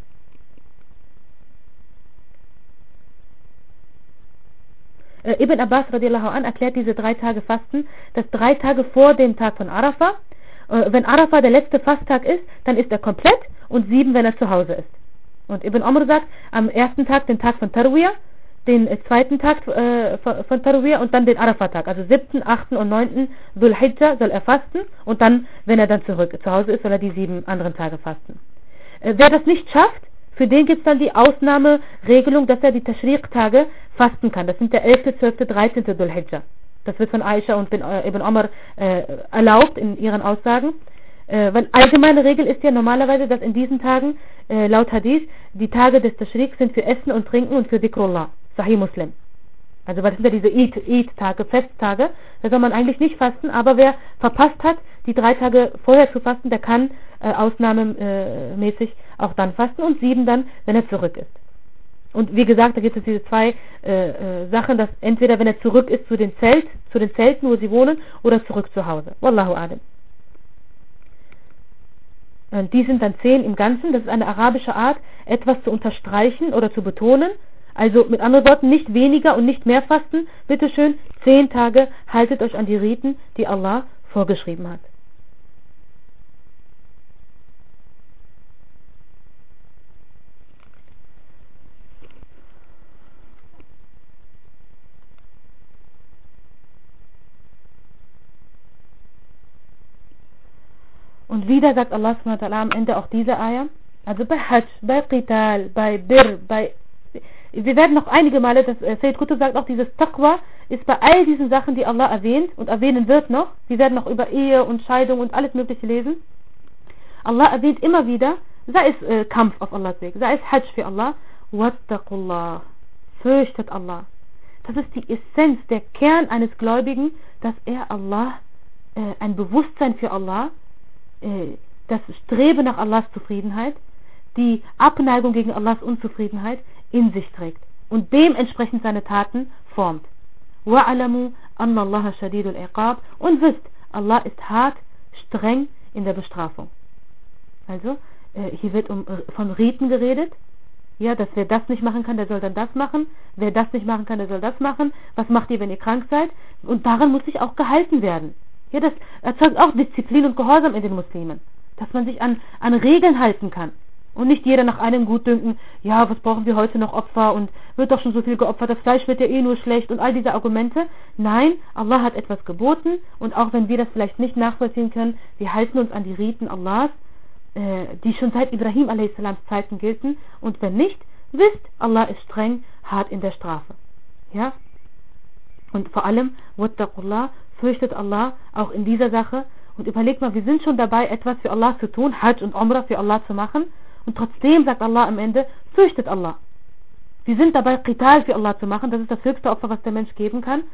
Ibn Abbas radiallahu an erklärt diese 3 Tage Fasten, dass 3 Tage vor dem Tag von Arafah, wenn Arafah der letzte Fasttag ist, dann ist er komplett und 7, wenn er zu Hause ist. Und Ibn Umar sagt, am ersten Tag den Tag von Tarwiyah, den zweiten Tag von Tarwiyah und dann den Arafah-Tag. Also 7., 8. und 9. Dhul Hijjah soll er fasten und dann, wenn er dann zu Hause ist, soll er die 7 anderen Tage fasten. Wer das nicht schafft, für den gibt es dann die Ausnahmeregelung, dass er die Tashriq-Tage fasten kann. Das sind der 11., 12., 13. Dhul Hijjah. Das wird von Aisha und Ibn Umar erlaubt in ihren Aussagen. Weil allgemeine Regel ist ja normalerweise, dass in diesen Tagen, laut Hadith, die Tage des Tashriq sind für Essen und Trinken und für Dhikrullah. Sahih Muslim. Also weil das sind ja diese Eid-Tage, Festtage, da soll man eigentlich nicht fasten, aber wer verpasst hat, die 3 Tage vorher zu fasten, der kann ausnahmemäßig auch dann fasten und 7 dann, wenn er zurück ist. Und wie gesagt, da gibt es diese 2 Sachen, dass entweder wenn er zurück ist zu den Zelten, wo sie wohnen, oder zurück zu Hause. Wallahu a'lam. Und die sind dann 10 im Ganzen. Das ist eine arabische Art, etwas zu unterstreichen oder zu betonen. Also mit anderen Worten, nicht weniger und nicht mehr fasten. Bitteschön, 10 Tage haltet euch an die Riten, die Allah vorgeschrieben hat. Und wieder sagt Allah subhanahu wa ta'ala am Ende auch diese Ayah, also bei Hajj, bei Qital, bei Bir, wir werden noch einige Male, Sayyid Qutb sagt auch, dieses Taqwa ist bei all diesen Sachen, die Allah erwähnt und erwähnen wird noch, wir werden noch über Ehe und Scheidung und alles mögliche lesen. Allah erwähnt immer wieder, sei es Kampf auf Allahs Weg, sei es Hajj für Allah, wattaqullah, fürchtet Allah. Das ist die Essenz, der Kern eines Gläubigen, dass er Allah, ein Bewusstsein für Allah, das Streben nach Allahs Zufriedenheit, die Abneigung gegen Allahs Unzufriedenheit in sich trägt und dementsprechend seine Taten formt. وَعَلَمُوا أَنَّ اللَّهَ شَدِيدُ الْعِقَابِ und wisst, Allah ist hart, streng in der Bestrafung. Also, hier wird von Riten geredet, ja, dass wer das nicht machen kann, der soll dann das machen, wer das nicht machen kann, der soll das machen, was macht ihr, wenn ihr krank seid, und daran muss sich auch gehalten werden. Ja, das erzeugt auch Disziplin und Gehorsam in den Muslimen, dass man sich an Regeln halten kann. Und nicht jeder nach einem Gutdünken, ja, was brauchen wir heute noch Opfer und wird doch schon so viel geopfert, das Fleisch wird ja eh nur schlecht und all diese Argumente. Nein, Allah hat etwas geboten und auch wenn wir das vielleicht nicht nachvollziehen können, wir halten uns an die Riten Allahs, die schon seit Ibrahim a.s. Zeiten gelten, und wenn nicht, wisst, Allah ist streng, hart in der Strafe. Ja? Und vor allem, wattaqullah, fürchtet Allah auch in dieser Sache und überlegt mal, wir sind schon dabei, etwas für Allah zu tun, Hajj und Umrah für Allah zu machen, und trotzdem sagt Allah am Ende, fürchtet Allah. Wir sind dabei, Qital für Allah zu machen, das ist das höchste Opfer, was der Mensch geben kann.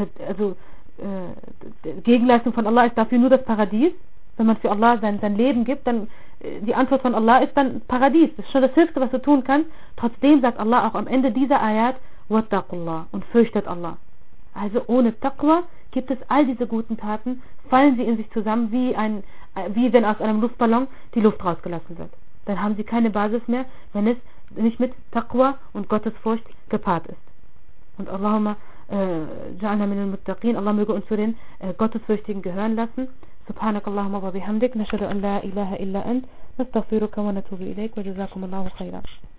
Die Gegenleistung von Allah ist dafür nur das Paradies. Wenn man für Allah sein Leben gibt, dann die Antwort von Allah ist dann Paradies. Das ist schon das Höchste, was du tun kannst. Trotzdem sagt Allah auch am Ende dieser Ayat, wattaqullah, und fürchtet Allah. Also ohne Taqwa gibt es all diese guten Taten, fallen sie in sich zusammen, wie wenn aus einem Luftballon die Luft rausgelassen wird. Dann haben sie keine Basis mehr, wenn es nicht mit Taqwa und Gottesfurcht gepaart ist. Und Allahumma ja'alna min al-muttaqin, Allah möge uns zu den Gottesfürchtigen gehören lassen. Subhanakallahumma wa bihamdik, nashhadu an la ilaha illa ant, nastaghfiruka wa natubu ilayk, wa jazakumullahu khairan.